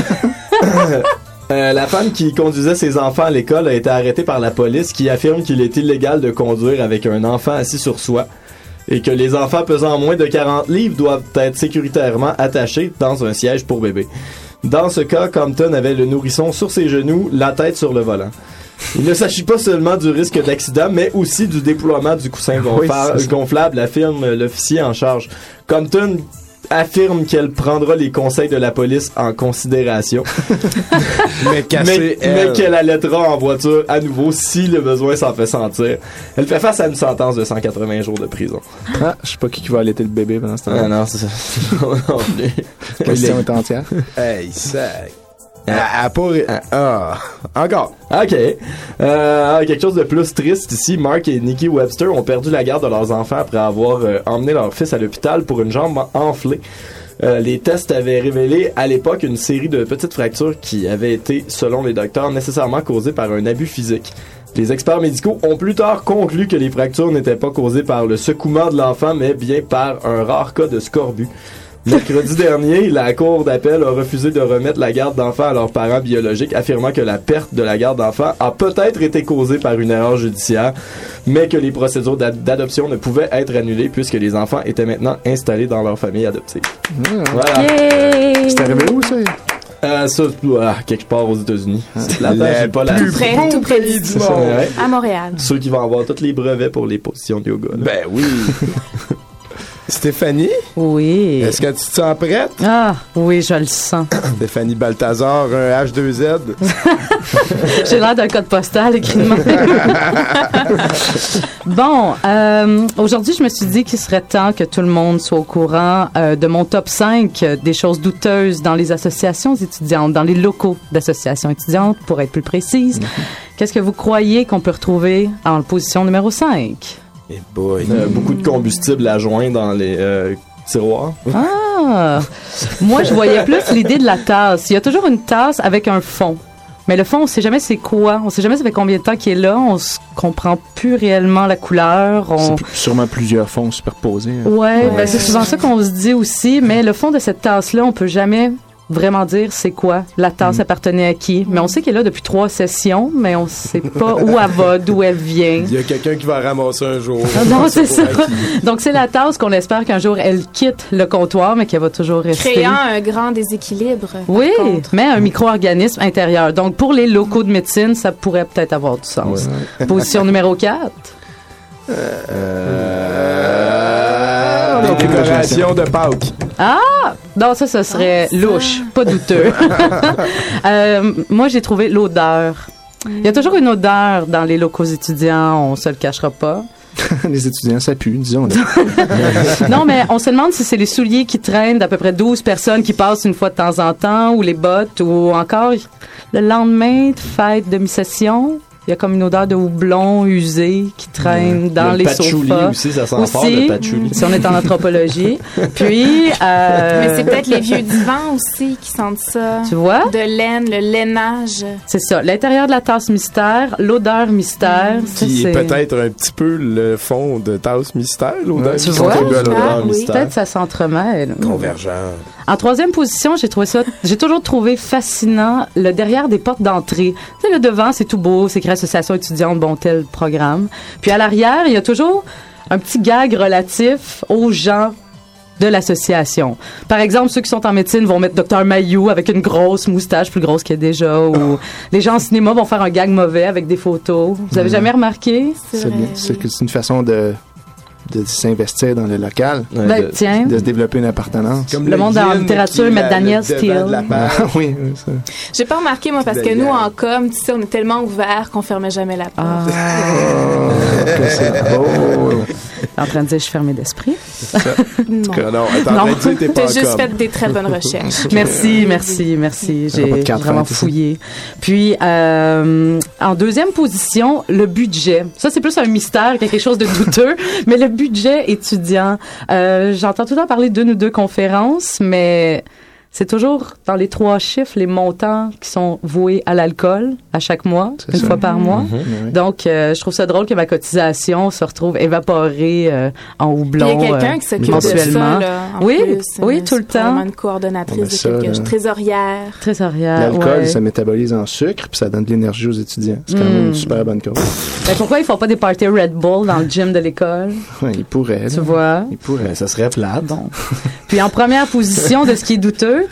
Euh, la femme qui conduisait ses enfants à l'école a été arrêtée par la police qui affirme qu'il est illégal de conduire avec un enfant assis sur soi et que les enfants pesant moins de quarante livres doivent être sécuritairement attachés dans un siège pour bébé. Dans ce cas, Compton avait le nourrisson sur ses genoux, la tête sur le volant. Il ne s'agit pas seulement du risque d'accident, mais aussi du déploiement du coussin gonfla- oui, gonflable, affirme l'officier en charge. Compton affirme qu'elle prendra les conseils de la police en considération, mais, casser, mais, mais qu'elle allaitera en voiture à nouveau si le besoin s'en fait sentir. Elle fait face à une sentence de cent quatre-vingts jours de prison. Ah, je sais pas qui, qui va allaiter le bébé pendant ce temps-là. Ah non, c'est ça. non, La question est entière. Hey, ça... Ah, pas... ah, encore. OK. Euh, quelque chose de plus triste ici. Mark et Nikki Webster ont perdu la garde de leurs enfants après avoir euh, emmené leur fils à l'hôpital pour une jambe enflée. Euh, les tests avaient révélé à l'époque une série de petites fractures qui avaient été, selon les docteurs, nécessairement causées par un abus physique. Les experts médicaux ont plus tard conclu que les fractures n'étaient pas causées par le secouement de l'enfant, mais bien par un rare cas de scorbut. Mercredi dernier, la Cour d'appel a refusé de remettre la garde d'enfants à leurs parents biologiques, affirmant que la perte de la garde d'enfants a peut-être été causée par une erreur judiciaire, mais que les procédures d'ad- d'adoption ne pouvaient être annulées puisque les enfants étaient maintenant installés dans leur famille adoptive. Mmh. Voilà. Yay! C'est arrivé où, ça? Euh, ça, ah, quelque part aux États-Unis. C'est la j'ai pas la... Tout près, tout près du monde. Ouais. À Montréal. Ceux qui vont avoir tous les brevets pour les positions de yoga. Là. Ben oui. Stéphanie? Oui. Est-ce que tu te sens prête? Ah, oui, je le sens. Stéphanie Balthazar, un H deux Z. J'ai l'air d'un code postal écrit de même. Bon, euh, aujourd'hui, je me suis dit qu'il serait temps que tout le monde soit au courant euh, de mon top cinq euh, des choses douteuses dans les associations étudiantes, dans les locaux d'associations étudiantes, pour être plus précise. Mm-hmm. Qu'est-ce que vous croyez qu'on peut retrouver en position numéro cinq? Eh boy. Euh, beaucoup de combustible à joint dans les euh, tiroirs. Ah! Moi, je voyais plus l'idée de la tasse. Il y a toujours une tasse avec un fond. Mais le fond, on sait jamais c'est quoi. On sait jamais ça fait combien de temps qu'il est là. On s- comprend plus réellement la couleur. On... C'est p- sûrement plusieurs fonds superposés. Hein. Ouais, ouais. Ben, c'est souvent ça qu'on se dit aussi. Mais le fond de cette tasse-là, on peut jamais vraiment dire c'est quoi la tasse, mm. appartenait à qui. Mais on sait qu'elle est là depuis trois sessions, mais on sait pas où elle va, d'où elle vient. Il y a quelqu'un qui va ramasser un jour. Ah non, c'est ça. Donc, c'est la tasse qu'on espère qu'un jour, elle quitte le comptoir, mais qu'elle va toujours rester. Créant un grand déséquilibre. Oui, mais un micro-organisme intérieur. Donc, pour les locaux de médecine, ça pourrait peut-être avoir du sens. Ouais. Position numéro quatre. Euh... On des décorations de Pâques. Ah! Non, ça, ce serait louche, pas douteux. euh, moi, j'ai trouvé l'odeur. Il y a toujours une odeur dans les locaux étudiants, on se le cachera pas. Les étudiants, ça pue, disons. Non, mais on se demande si c'est les souliers qui traînent d'à peu près douze personnes qui passent une fois de temps en temps, ou les bottes, ou encore le lendemain de fête de mi-session. Il y a comme une odeur de houblon usé qui traîne dans le les patchouli sofas. aussi, ça sent aussi, fort, le patchouli. si on est en anthropologie. Puis, euh, Mais c'est peut-être les vieux divans aussi qui sentent ça. Tu vois? De laine, le lainage. C'est ça. L'intérieur de la tasse mystère, l'odeur mystère. Ça, Qui est c'est... peut-être un petit peu le fond de tasse mystère, l'odeur. Tu vois? Ah, oui. Peut-être ça s'entremêle. Convergent. En troisième position, j'ai trouvé ça, j'ai toujours trouvé fascinant le derrière des portes d'entrée. Tu sais, le devant, c'est tout beau, c'est écrit association étudiante, bon tel programme. Puis à l'arrière, il y a toujours un petit gag relatif aux gens de l'association. Par exemple, ceux qui sont en médecine vont mettre Docteur Mayou avec une grosse moustache plus grosse qu'il y a déjà, ou les gens en cinéma vont faire un gag mauvais avec des photos. Vous avez Mmh. jamais remarqué? C'est bien. C'est que c'est une façon de de s'investir dans le local, Ben, de, tiens. de se développer une appartenance. Comme le le monde en yin littérature, qui est met la- Daniel le devant Steele. de la page. Ah, oui, oui, ça. J'ai pas remarqué, moi, parce que nous, en com, tu sais, on est tellement ouverts qu'on fermait jamais la porte. Que c'est beau. En train de dire, je suis fermée d'esprit. Non. Que non, t'es en train de dire, t'es pas T'as en juste com. fait des très bonnes recherches. Merci, merci, merci. Ça va pas J'ai de quatre vraiment vingt, c'est ça? fouillé. Puis, euh, en deuxième position, le budget. Ça, c'est plus un mystère, quelque chose de douteux. Mais le budget étudiant, euh, j'entends tout le temps parler d'une ou deux conférences, mais c'est toujours dans les trois chiffres les montants qui sont voués à l'alcool à chaque mois, C'est une ça. fois par mois. Mhm. Oui. Donc, euh, je trouve ça drôle que ma cotisation se retrouve évaporée euh, en houblon Il y a quelqu'un euh, qui s'occupe de mensuellement. ça, là, en oui, plus. oui, Euh, tout le c'est probablement temps. une coordonnatrice Mais de ça, quelque là- chose. Trésorière. Trésorière, L'alcool, ouais. ça métabolise en sucre, puis ça donne de l'énergie aux étudiants. C'est quand Mm. même une super bonne cause. Ben, pourquoi ils font pas des parties Red Bull dans le gym de l'école? Ouais, ils pourraient. Tu là. vois? Ils pourraient. Ça serait plate. Bon. Puis en première position de ce qui est douteux,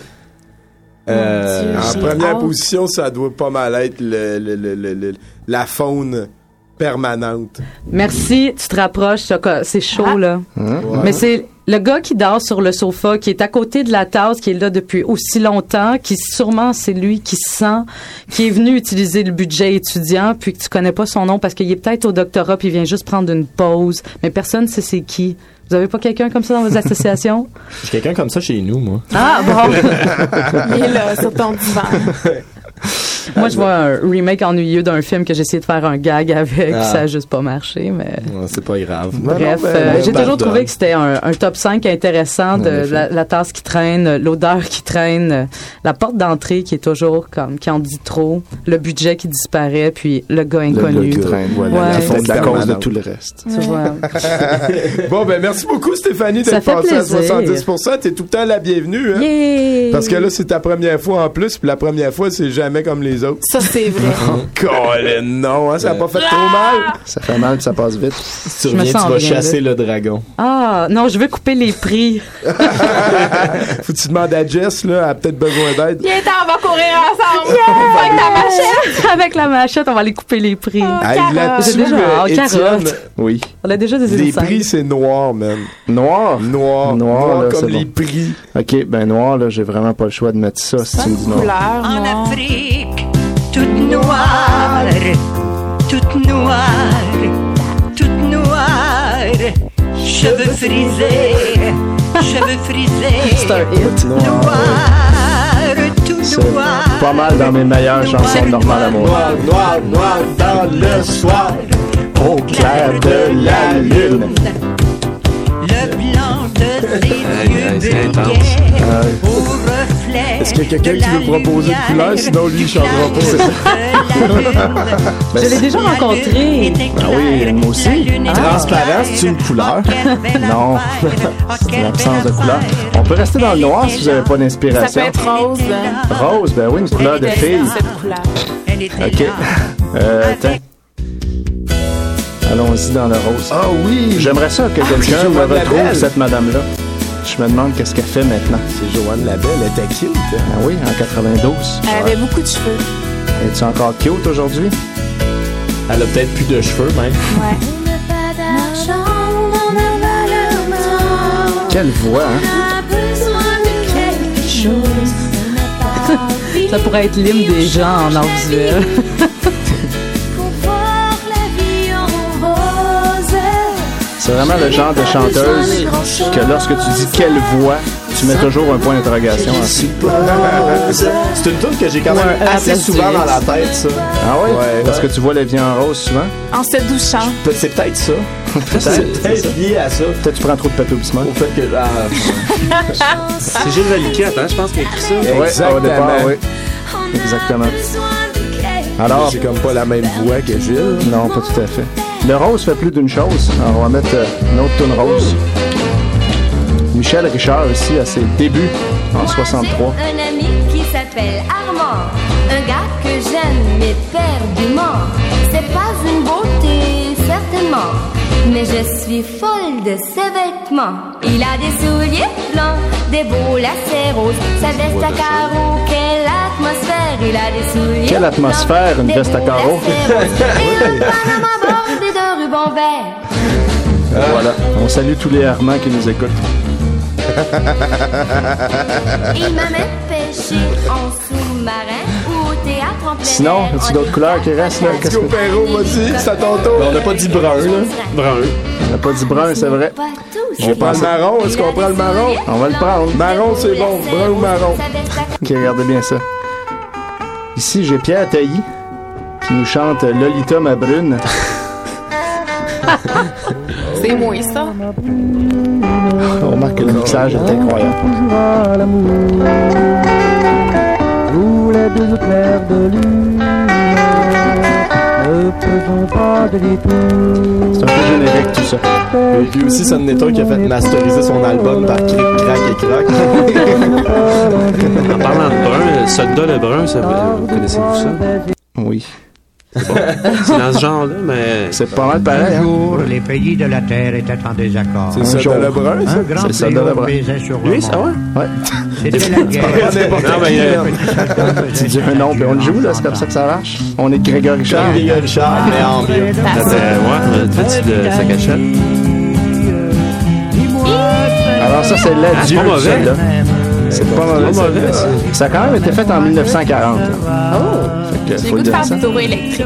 Euh, Mon Dieu, en j'ai première hâte. position, ça doit pas mal être le, le- le- le- le- la faune permanente. merci, tu te rapproches, ça, c'est chaud, là. Hein? Mais c'est le gars qui dort sur le sofa, qui est à côté de la tasse, qui est là depuis aussi longtemps, qui sûrement c'est lui qui sent, qui est venu utiliser le budget étudiant, puis que tu connais pas son nom parce qu'il est peut-être au doctorat, puis il vient juste prendre une pause. Mais personne sait c'est qui. Vous avez pas quelqu'un comme ça dans vos associations? J'ai quelqu'un comme ça chez nous, moi. Ah, bon! Il est là, sur ton divan. Moi, je vois un remake ennuyeux d'un film que j'ai essayé de faire un gag avec, Ah. ça a juste pas marché, mais... Ouais, c'est pas grave. Bref, Non, non, euh, ben, j'ai ben, toujours ben, trouvé que c'était un, un top cinq intéressant de En effet. la, la tasse qui traîne, l'odeur qui traîne, euh, la porte d'entrée qui est toujours comme, qui en dit trop, le budget qui disparaît, puis le gars Le inconnu. gars qui traîne, voilà. Ouais. La faute de la Permanente. cause de tout le reste. Tu vois. Bon, ben merci beaucoup, Stéphanie, Ça d'être fait passée à plaisir. soixante-dix pour cent. T'es tout le temps la bienvenue. Hein? Yeah! Parce que là, c'est ta première fois en plus, puis la première fois, c'est jamais comme les autres. Ça, c'est vrai. Colin, non, hein, ça a pas fait trop mal. Ça fait mal, puis ça passe vite. Si tu Je me reviens, sens tu vas bien, chasser là. le dragon. Ah, non, je veux couper les prix. Faut que tu demandes à Jess, là, elle a peut-être besoin d'aide. Viens, on va courir ensemble. Avec ta machette. Avec la machette, on va aller couper les prix. Hey, carotte. là-dessus, J'ai déjà- euh, ah, Étienne, carotte. Oui. On a déjà des les insights. prix, c'est noir, man. Noir. Noir. Noir, Noir là, comme c'est les bon. prix. OK, ben noir, là, j'ai vraiment pas le choix de mettre ça si tu me dis noir. Couleur, En noire. Afrique, toute noire, toute noire, toute noire, cheveux frisés, cheveux frisés, C'est un hit. noir, tout C'est noir. pas mal dans mes meilleures chansons de Normand Lamour. Noir, noir, noir dans le soir. Au clair de la lune. Le blanc de ses yeux c'est intense. brillait Ouais. au reflet. Est-ce qu'il y a quelqu'un qui veut proposer une couleur? Sinon, lui, il chantera pas. Je l'ai déjà rencontré. Ah oui, moi aussi. Transparent, c'est une couleur? Non. C'est l'absence de couleur. On peut rester dans le noir si vous n'avez pas Ça peut d'inspiration. être rose. hein. Rose, ben oui, une couleur de fille. Cette couleur. OK. Euh, attends. Allons-y dans le rose. Ah oui! J'aimerais ça que quelqu'un c'est me Joanne retrouve Labelle. cette madame-là. Je me demande qu'est-ce qu'elle fait maintenant. C'est Joanne Labelle, elle était cute. hein? Ah oui, en quatre-vingt-douze. Elle avait beaucoup de cheveux. Es-tu encore cute aujourd'hui? Elle a peut-être plus de cheveux, même. Ouais. Quelle voix, hein? Ça pourrait être l'hymne des gens en art visuel. C'est vraiment le genre de chanteuse que lorsque tu dis quelle voix, tu mets toujours un point d'interrogation ensuite. C'est une tune que j'ai quand même Ouais, assez souvent dans la tête, ça. Ah ouais? Ouais, Parce ouais. que tu vois la vie en rose souvent? En se douchant. Pe- C'est peut-être ça. C'est peut-être lié à ça. Peut-être tu prends trop de Pepto-Bismol. Au fait que. Ah, C'est Gilles Valiquette, hein, je pense qu'il a écrit ça. Ouais, Exactement. au départ, oui. Exactement. Alors, j'ai comme pas la même voix que Gilles. non, pas tout à fait. Le rose fait plus d'une chose. Alors, on va mettre euh, une autre tune rose. Michel Richard ici à ses débuts en soixante-trois. Un ami qui s'appelle Armand, un gars que j'aime mais perdument. C'est pas une beauté certainement, mais je suis folle de ses vêtements. Il a des souliers blancs, des beaux lacets roses, sa veste à carreaux, quelle atmosphère. Il a des souliers Quelle atmosphère, une blancs, veste à des carreaux. beaux lacets roses, et un panama bordé de rubans verts. Voilà. On salue tous les Armands qui nous écoutent. Il m'a même pêché en sous-marin ou au théâtre en plein Sinon, air. as-tu d'autres couleurs qui restent là? Qu'est-ce que... Perrault, vas-y, c'est à ton tour. on n'a pas dit brun, là. Brun. On n'a pas dit brun, c'est vrai. Pas tous. On prend le marron, est-ce qu'on prend le marron? On va le prendre. Marron, c'est bon. Brun ou marron? Ok, regardez bien ça. Ici, j'ai Pierre Tailly qui nous chante Lolita ma brune. C'est moi, ça. On remarque que le mixage est incroyable. Vous les deux clairs de lune, ne faisons pas de détour. C'est un peu générique tout ça. Et lui aussi, c'est un état qui a fait masteriser son album par Cric, Crac et Croc. En parlant de brun, Soldat le brun, ça, vous connaissez-vous ça? Oui. C'est bon. C'est dans ce genre-là, mais. C'est pas mal pareil, Un hein? jour, les pays de la terre étaient en désaccord. C'est ça, jour. de le brun, ça? Un grand C'est ça, de la fléau brun. baisait sur le Lui, ça monde. va? Ouais. C'était la guerre. Non, mais. euh, Tu dis un nom, puis on le joue, là, c'est comme ça que ça marche. On est Grégory Richard. Grégory Richard, mais en vieux. euh, ouais, fais-tu de sa cachette? Alors ça, c'est Ah, c'est l'adieu pas du mauvais. soldat. C'est pas mauvais. pas mauvais, ça. ça. Ça a quand même été fait en mille neuf cent quarante. Oh! Fait que J'ai faut le goût le de dire faire ça. du taureau électrique.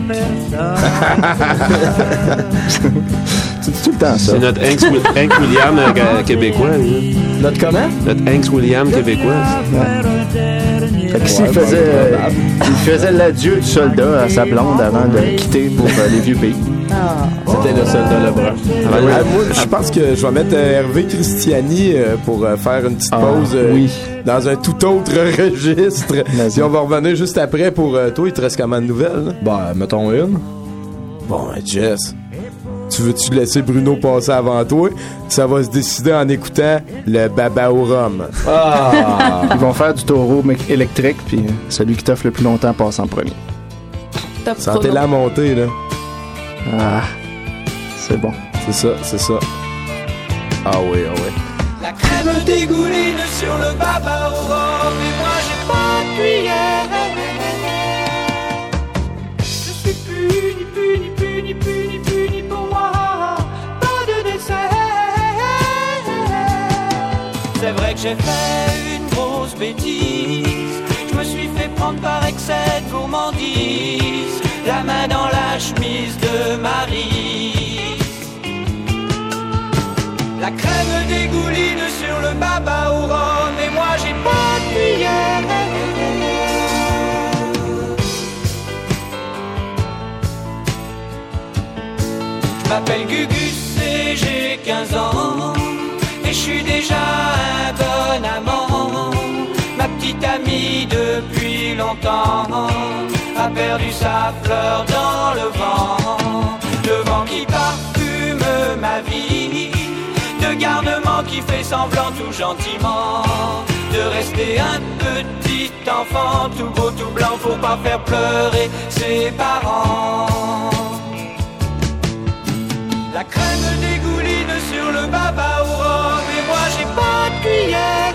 Tu dis tout le temps ça. C'est notre Hank, Wi- Hank William euh, québécois. lui. Notre comment? Notre Hank William québécois. Fait qu'ici, il faisait, euh, il faisait l'adieu du soldat à sa blonde avant de quitter pour euh, les vieux pays. C'était le soldat le brun. Ah, moi, je pense que je vais mettre euh, Hervé Christiani euh, pour euh, faire une petite Ah, pause euh, oui. dans un tout autre registre. Puis on va revenir juste après pour euh, toi. Il te reste comment de nouvelles? Là? Bah, mettons une. Bon, ben, Jess, tu veux-tu laisser Bruno passer avant toi? Ça va se décider en écoutant le Baba au rhum. Ah! Ils vont faire du taureau mec- électrique, puis euh, celui qui t'offre le plus longtemps passe en premier. Top Sentez chrono. la montée, là. Ah, c'est bon. C'est ça, c'est ça. Ah oui, ah oui. La crème dégouline sur le baba au rhum et moi j'ai pas de cuillère. Je suis puni, puni, puni, puni, puni pour moi. Pas de dessert. C'est vrai que j'ai fait une grosse bêtise. Je me suis fait prendre par excès de gourmandise. La main dans la chemise de Marie. La crème dégouline sur le baba au rhum et moi j'ai pas de cuillère. Je m'appelle Gugus et j'ai quinze ans et je suis déjà un bon amant. Ma petite amie depuis longtemps a perdu sa fleur dans le vent. Le vent qui parfume ma vie, de garnement qui fait semblant tout gentiment de rester un petit enfant tout beau tout blanc pour pas faire pleurer ses parents. La crème dégouline sur le baba au rhum et moi j'ai pas de cuillère.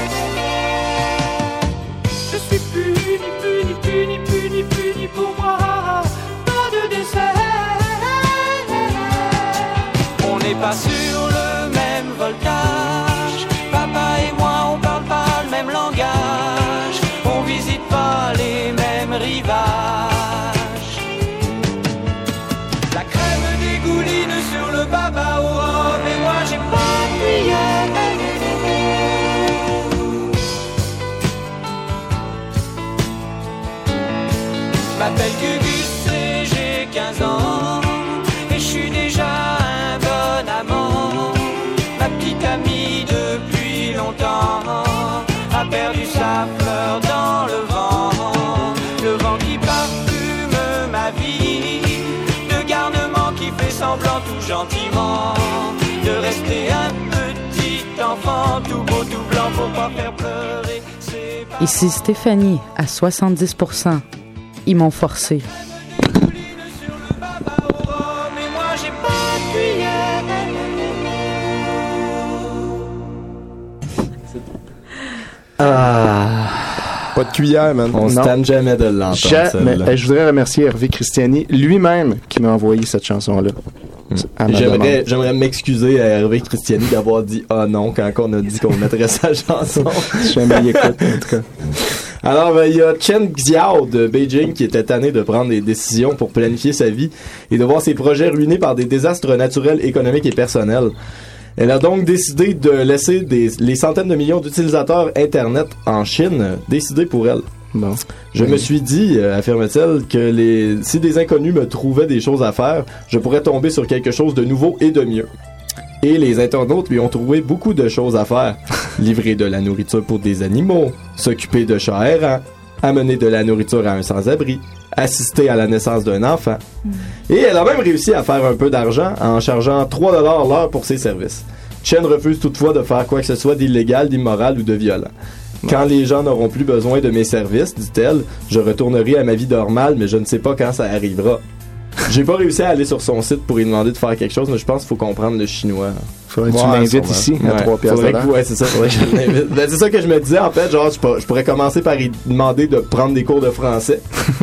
Je suis puni, puni, puni, puni, puni pour moi. Pas de dessert. On n'est pas sur le même voltage. semblant tout gentiment de rester un petit enfant tout beau tout blanc pour pas faire pleurer ses parents. Ici Stéphanie, à soixante-dix pour cent. Ils m'ont forcé. Mais moi j'ai pas de cuillère. Ah. Pas de cuillère, man. On se Non. tanne jamais de l'entendre, Jamais. celle-là. Eh, je voudrais remercier Hervé Christiani lui-même qui m'a envoyé cette chanson-là. À ma J'aimerais, demande. j'aimerais m'excuser à Hervé Christiani d'avoir dit ah non quand on a dit qu'on mettrait sa chanson. Jamais il écoute, en tout cas. Alors, ben, il y a Chen Xiao de Beijing qui était tanné de prendre des décisions pour planifier sa vie et de voir ses projets ruinés par des désastres naturels, économiques et personnels. Elle a donc décidé de laisser des, les centaines de millions d'utilisateurs Internet en Chine décider pour elle. Bon. Je Oui. me suis dit, euh, affirme-t-elle, que les, si des inconnus me trouvaient des choses à faire, je pourrais tomber sur quelque chose de nouveau et de mieux. Et les internautes lui ont trouvé beaucoup de choses à faire. Livrer de la nourriture pour des animaux, s'occuper de chats errants, amener de la nourriture à un sans-abri, assister à la naissance d'un enfant. Et elle a même réussi à faire un peu d'argent en chargeant trois dollars l'heure pour ses services. Chen refuse toutefois de faire quoi que ce soit d'illégal, d'immoral ou de violent. Quand les gens n'auront plus besoin de mes services, dit-elle, je retournerai à ma vie normale, mais je ne sais pas quand ça arrivera. J'ai pas réussi à aller sur son site pour lui demander de faire quelque chose, mais je pense qu'il faut comprendre le chinois. Faudrait que tu l'invites ici, à trois piastres faudrait de que- l'heure. Ouais, c'est ça, faudrait que je l'invite. Ben, c'est ça que je me disais, en fait, genre, je, pour- je pourrais commencer par lui demander de prendre des cours de français.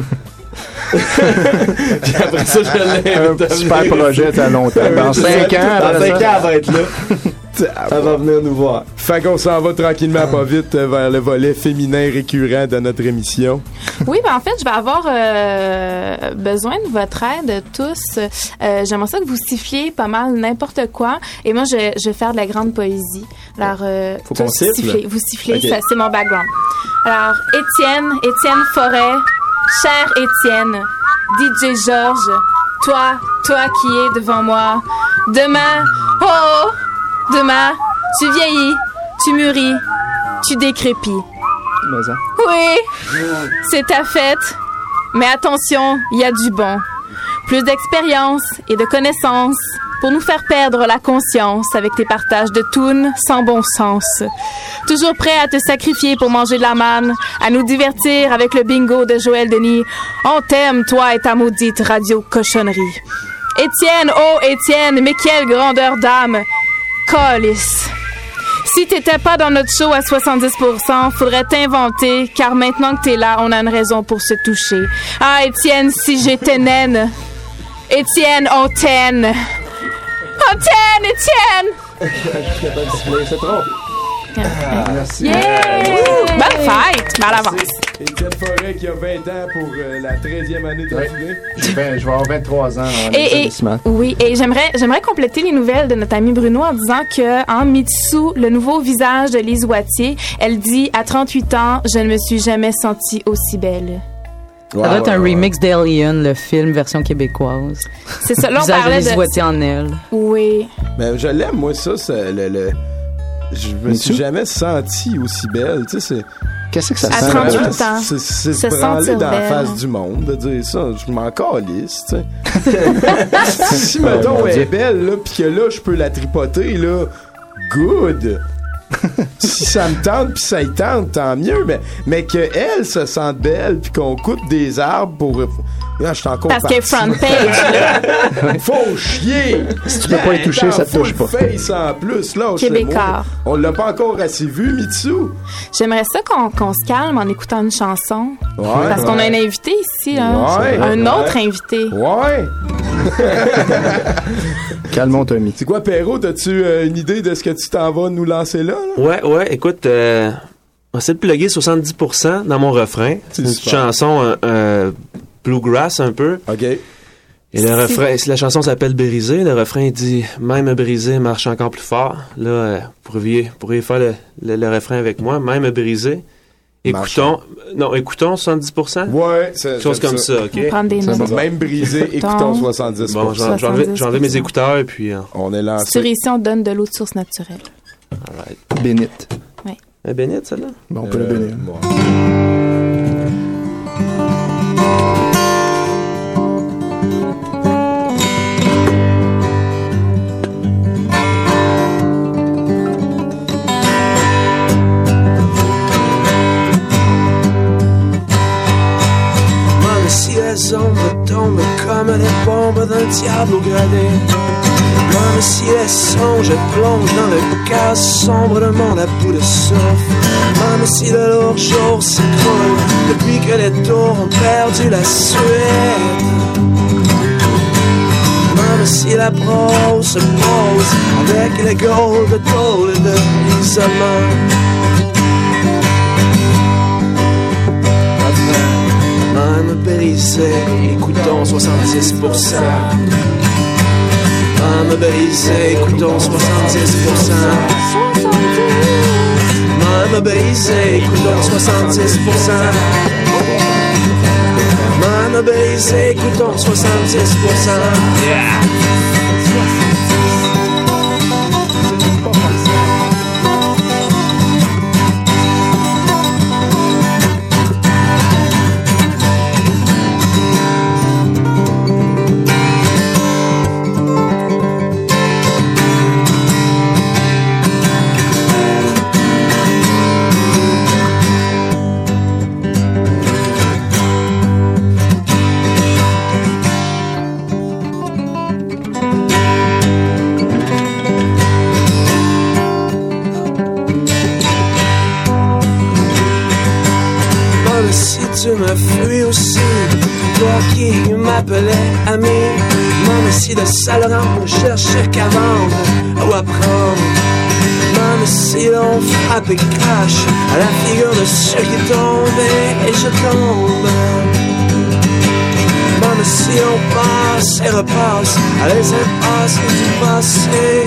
Puis après ça, je l'invite. Un à super venir. projet à long terme. Dans cinq ans, Dans après cinq ça. ans, elle va être là. Elle va venir nous voir. Fait qu'on s'en va tranquillement, pas vite, euh, vers le volet féminin récurrent de notre émission. Oui, ben en fait, je vais avoir euh, besoin de votre aide tous. Euh, J'aimerais ça que vous siffliez pas mal n'importe quoi. Et moi, je, je vais faire de la grande poésie. Alors, euh, Faut tous qu'on siffle? sifflez. Vous sifflez, Ok. ça, c'est mon background. Alors, Étienne, Étienne Forêt, cher Étienne, D J Georges, toi, toi qui es devant moi, demain, oh, demain, tu vieillis, tu mûris, tu décrépis. Mais ça. Oui, c'est ta fête. Mais attention, il y a du bon. Plus d'expérience et de connaissances pour nous faire perdre la conscience avec tes partages de tunes sans bon sens. Toujours prêt à te sacrifier pour manger de la manne, à nous divertir avec le bingo de Joël Denis. On t'aime, toi et ta maudite radio cochonnerie. Étienne, oh Étienne, mais quelle grandeur d'âme. Calice. Si t'étais pas dans notre show à soixante-dix pour cent, faudrait t'inventer, car maintenant que t'es là, on a une raison pour se toucher. Ah, Étienne, si j'étais naine. Étienne, on t'aime. On t'aime, Étienne! C'est trop. Merci. Yeah! Bonne fête! À l'avance. Étienne Forêt qui a vingt ans pour euh, la treizième année de d'affilée. Ben, je vais avoir vingt-trois ans. en Et, et, établissement. oui, et j'aimerais, j'aimerais compléter les nouvelles de notre ami Bruno en disant que en Mitsu, le nouveau visage de Lise Wattier, elle dit à trente-huit ans, je ne me suis jamais sentie aussi belle. Ça doit être un remix d'Alien, le film version québécoise. C'est ça, là, on Visage de parlait Lise de- Wattier en elle. Oui. Mais je l'aime, moi, ça, c'est le, le- je me suis jamais senti aussi belle, tu sais, c'est... Qu'est-ce que ça À sent? trente-huit ans. C'est, c'est Se se branler sentir dans la belle. face du monde de dire ça. Je m'en calisse, tu sais. Si, mettons, Oh, mon elle Dieu. est belle, là, pis que là, je peux la tripoter, là, good. Si ça me tente, pis ça y tente, tant mieux. Mais, mais qu'elle se sente belle, pis qu'on coupe des arbres pour... Là, je suis encore Parce qu'elle est front page, là. Faut chier! Si tu peux pas y toucher, ça te touche pas. Face en plus, là, Québécois. on l'a pas encore assez vu, Mitsu. J'aimerais ça qu'on, qu'on se calme en écoutant une chanson. Ouais, Parce qu'on a ouais. un invité ici, là. Ouais, un ouais. autre invité. Ouais! Calmons Tommy. C'est quoi, Perrault? T'as-tu euh, une idée de ce que tu t'en vas nous lancer là? là? Ouais, ouais, écoute, euh, on essaie de plugger soixante-dix pour cent dans mon refrain. C'est une super. chanson euh, euh, bluegrass un peu. OK. Et le refrain, la chanson s'appelle Brisé. Le refrain dit « Même brisé marche encore plus fort ». Là, euh, vous pourriez, pourriez faire le, le, le refrain avec moi. « Même brisé ». Écoutons, non, écoutons soixante-dix pour cent. Ouais, c'est Chose j'aime comme ça, OK? On va prendre des C'est notes. bon. Même brisé, Écoutons. écoutons soixante-dix pour cent. Bon, je vais enlever, je vais enlever mes écouteurs et puis... euh, On est lancé. Sur ici, on donne de l'eau de source naturelle. alright. Bénite. Oui. Elle est bénite, celle-là? Bon, on peut Euh, la bénir. bon. tombent comme les bombes d'un diable au gradé. Même si les songes plongent dans le cas sombre d'un monde à bout de souffle. Même si de lourds jours s'écroulent depuis que les tours ont perdu la suite. Même si la prose se pose avec les gold de tôle de l'isolement. Même brisé, écoutons soixante-dix pour cent. Même brisé, écoutons soixante-dix pour cent. Même brisé, écoutons soixante-dix pour cent. Même brisé, écoutons soixante-dix pour cent. Yeah! Tu me fuis aussi, toi qui m'appelais ami. Même si de Saint-Laurent cherchait qu'à vendre ou à prendre. Même si l'on frappe et crache à la figure de ceux qui tombent et je tombe. Même si on passe et repasse à les impasses du passé.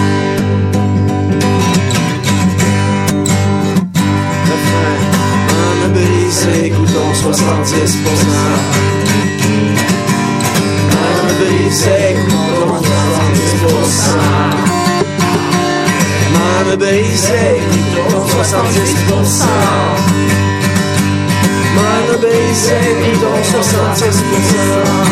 Brisé, écoutons soixante-dix pour cent. Même brisé, écoutons soixante-dix pour cent. Même brisé, écoutons soixante-dix pour cent. Même brisé, écoutons soixante-dix pour cent.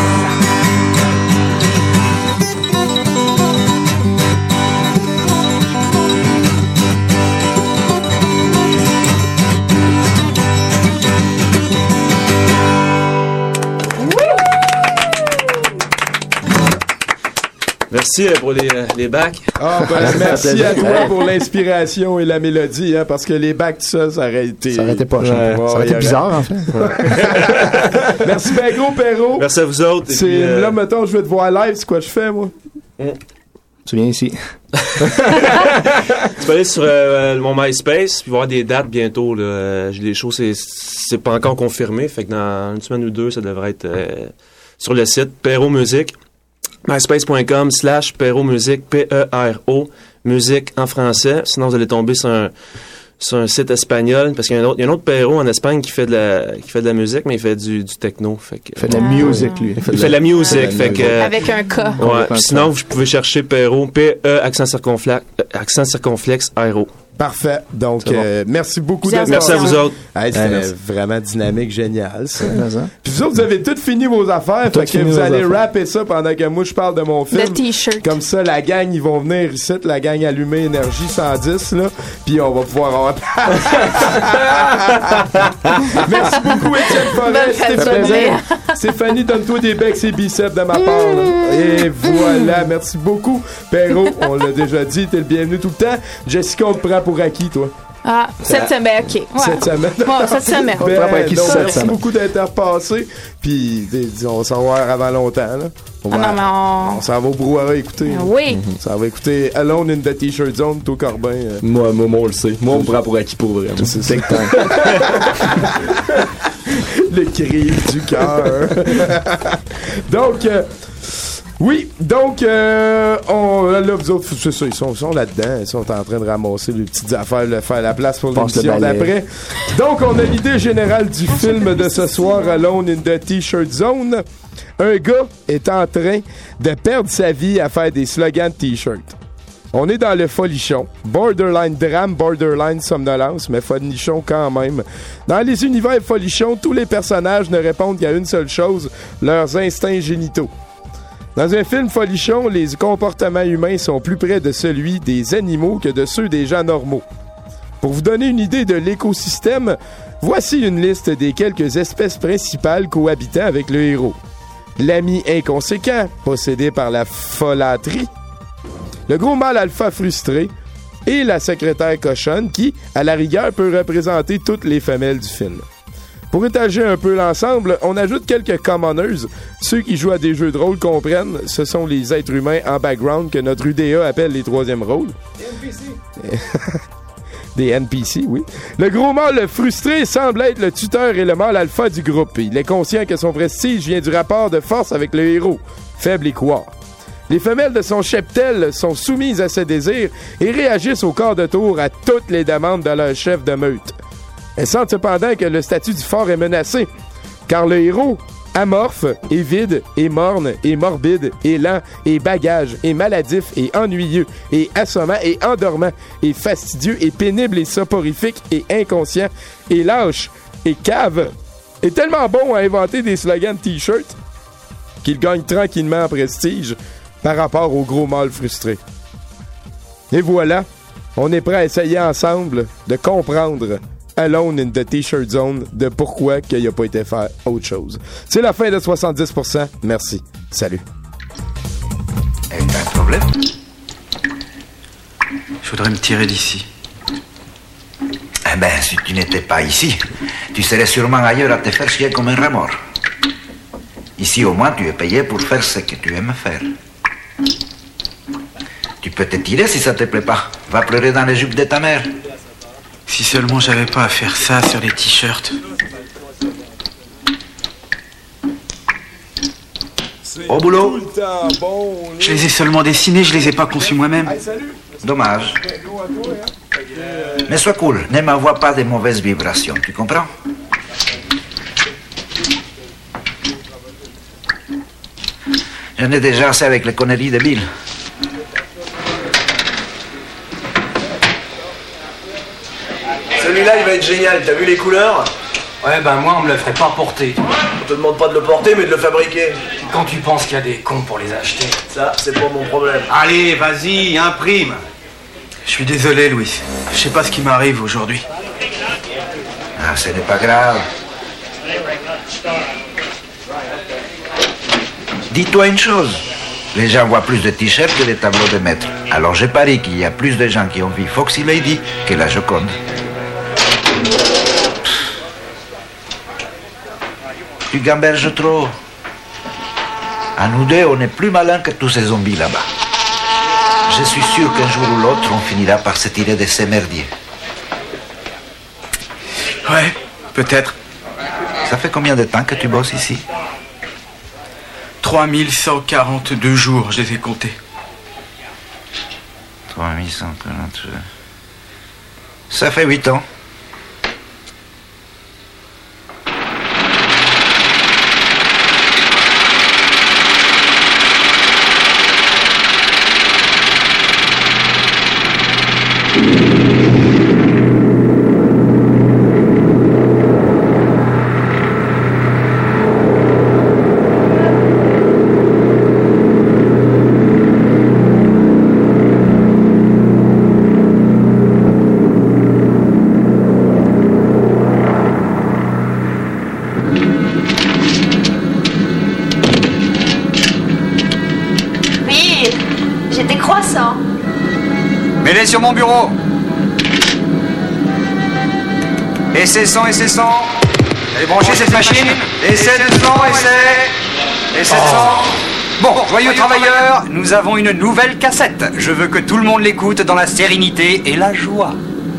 Merci pour les, les bacs. Ah, ben, merci à toi pour l'inspiration et la mélodie, hein, parce que les bacs, tout ça, ça aurait été... Ça aurait été pas cher. Ouais, ça aurait ouais, été bizarre, en fait. Merci ben gros, Perrault. Merci à vous autres. C'est, puis, euh... Là, mettons, je vais te voir live, c'est quoi je fais, moi? Mm. Tu viens ici. Tu peux aller sur euh, mon MySpace puis voir des dates bientôt. Là. J'ai des shows, c'est, c'est pas encore confirmé, fait que dans une semaine ou deux, ça devrait être euh, sur le site Perrault Musique. myspace.com slash Perrault Musique, P E R O, musique en français. Sinon, vous allez tomber sur un, sur un site espagnol, parce qu'il y a un autre, il y a un autre Perrault en Espagne qui fait de la, qui fait de la musique, mais il fait du, du techno. Fait que, il fait de la ah. musique, lui. Il fait de la, la musique. Fait que, avec un K. Ouais. Puis sinon, vous pouvez chercher Perrault, P E accent circonflexe, accent circonflexe, R O. Parfait. Donc, euh, merci beaucoup. Merci, merci à vous autres. Hey, c'était ouais, vraiment dynamique, génial. Ça. Puis vous autres, vous avez tout fini vos affaires. Tout fait que vous allez affaires. rapper ça pendant que moi, je parle de mon film. Le t-shirt. Comme ça, la gang, ils vont venir ici, la gang allumée Énergie cent dix, là. Puis on va pouvoir avoir... Merci beaucoup, Étienne Forêt. Stéphanie, Stéphanie, donne-toi des becs et biceps de ma part. Là. Et voilà. Merci beaucoup. Perrault, on l'a déjà dit, t'es le bienvenu tout le temps. Jessica, on te prend pour acquis, toi. Ah, cette semaine, ok. Ouais. Cette semaine. Ouais, cette semaine. Ben, donc, merci beaucoup d'être repassé. Puis, on va s'en voir avant longtemps. Là. On, va, ah non, mais on... on s'en va au brouhaha écouter. Ah, oui. Mm-hmm. Ça va écouter Alone in the T-shirt Zone, Taux Corbin. Euh... Moi, moi, moi, on le sait. Moi, on me prend pour acquis pour vrai. C'est ça. Le cri du cœur. Donc, euh, oui, donc, euh, on, là, vous autres, c'est ça, ils sont, ils sont là-dedans, ils sont en train de ramasser les petites affaires, de faire la place pour l'émission d'après. Donc, on a l'idée générale du film de ce soir, Alone in the T-shirt Zone. Un gars est en train de perdre sa vie à faire des slogans de T-shirt. On est dans le folichon. Borderline drame, borderline somnolence, mais folichon quand même. Dans les univers folichons, tous les personnages ne répondent qu'à une seule chose, leurs instincts génitaux. Dans un film folichon, les comportements humains sont plus près de celui des animaux que de ceux des gens normaux. Pour vous donner une idée de l'écosystème, voici une liste des quelques espèces principales cohabitant avec le héros. l'ami inconséquent, possédé par la folâtrie, le gros mâle alpha frustré et la secrétaire cochonne qui, à la rigueur, peut représenter toutes les femelles du film. Pour étager un peu l'ensemble, on ajoute quelques commoners. Ceux qui jouent à des jeux de rôle comprennent, ce sont les êtres humains en background que notre U D A appelle les troisièmes rôles. Des N P C. Des N P C, oui. Le gros mâle frustré semble être le tuteur et le mâle alpha du groupe. Il est conscient que son prestige vient du rapport de force avec le héros, faible et couard. Les femelles de son cheptel sont soumises à ses désirs et réagissent au quart de tour à toutes les demandes de leur chef de meute. Elles sentent cependant que le statut du fort est menacé, car le héros, amorphe, est vide, et morne, et morbide, et lent, et bagage, et maladif, et ennuyeux, et assommant, et endormant, et fastidieux, et pénible, et soporifique, et inconscient, et lâche, et cave, est tellement bon à inventer des slogans de t-shirts qu'il gagne tranquillement en prestige par rapport au gros mâle frustré. Et voilà, on est prêt à essayer ensemble de comprendre Alone in the T-shirt Zone de pourquoi qu'il n'a pas été faire autre chose. C'est la fin de soixante-dix pour cent. Merci. Salut. Et t'as un problème? Je voudrais me tirer d'ici. Eh ben, si tu n'étais pas ici, tu serais sûrement ailleurs à te faire chier comme un rat mort. Ici, au moins, tu es payé pour faire ce que tu aimes faire. Tu peux te tirer si ça te plaît pas. Va pleurer dans les jupes de ta mère. Si seulement j'avais pas à faire ça sur les t-shirts. Au boulot. Je les ai seulement dessinés, je les ai pas conçus moi-même. Dommage. Mais sois cool, ne m'envoie pas de mauvaises vibrations, tu comprends? J'en ai déjà assez avec les conneries de Bill. Celui-là, il va être génial. T'as vu les couleurs? Ouais, ben moi, on me le ferait pas porter. On te demande pas de le porter, mais de le fabriquer. Quand tu penses qu'il y a des cons pour les acheter. Ça, c'est pas mon problème. Allez, vas-y, imprime. Je suis désolé, Louis. Je sais pas ce qui m'arrive aujourd'hui. Ah, ce n'est pas grave. Dis-toi une chose. Les gens voient plus de t-shirts que des tableaux de maître. Alors je parie qu'il y a plus de gens qui ont vu Foxy Lady que la Joconde. Tu gamberges trop. À nous deux, on est plus malins que tous ces zombies là-bas. Je suis sûr qu'un jour ou l'autre, on finira par se tirer de ces merdiers. Ouais, peut-être. Ça fait combien de temps que tu bosses ici? trois mille cent quarante-deux jours, je les ai comptés. trois mille cent quarante-deux. Ça fait huit ans. Mets-les sur mon bureau. Et c'est cent, et c'est cent. Allez brancher cette machine. Et c'est deux cents, et c'est... Et sept cents. Bon, joyeux travailleurs, nous avons une nouvelle cassette. Je veux que tout le monde l'écoute dans la sérénité et la joie.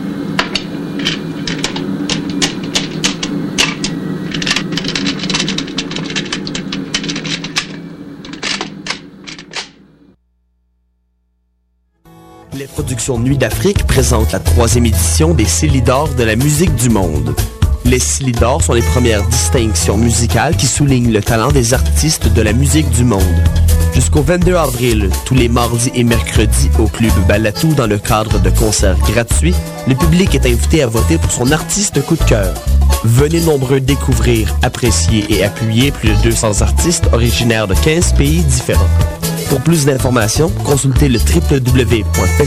Les productions Nuit d'Afrique présentent la troisième édition des Célidors de la musique du monde. Les Célidors sont les premières distinctions musicales qui soulignent le talent des artistes de la musique du monde. Jusqu'au vingt-deux avril, tous les mardis et mercredis au Club Balatou dans le cadre de concerts gratuits, le public est invité à voter pour son artiste coup de cœur. Venez nombreux découvrir, apprécier et appuyer plus de deux cents artistes originaires de quinze pays différents. Pour plus d'informations, consultez le w w w point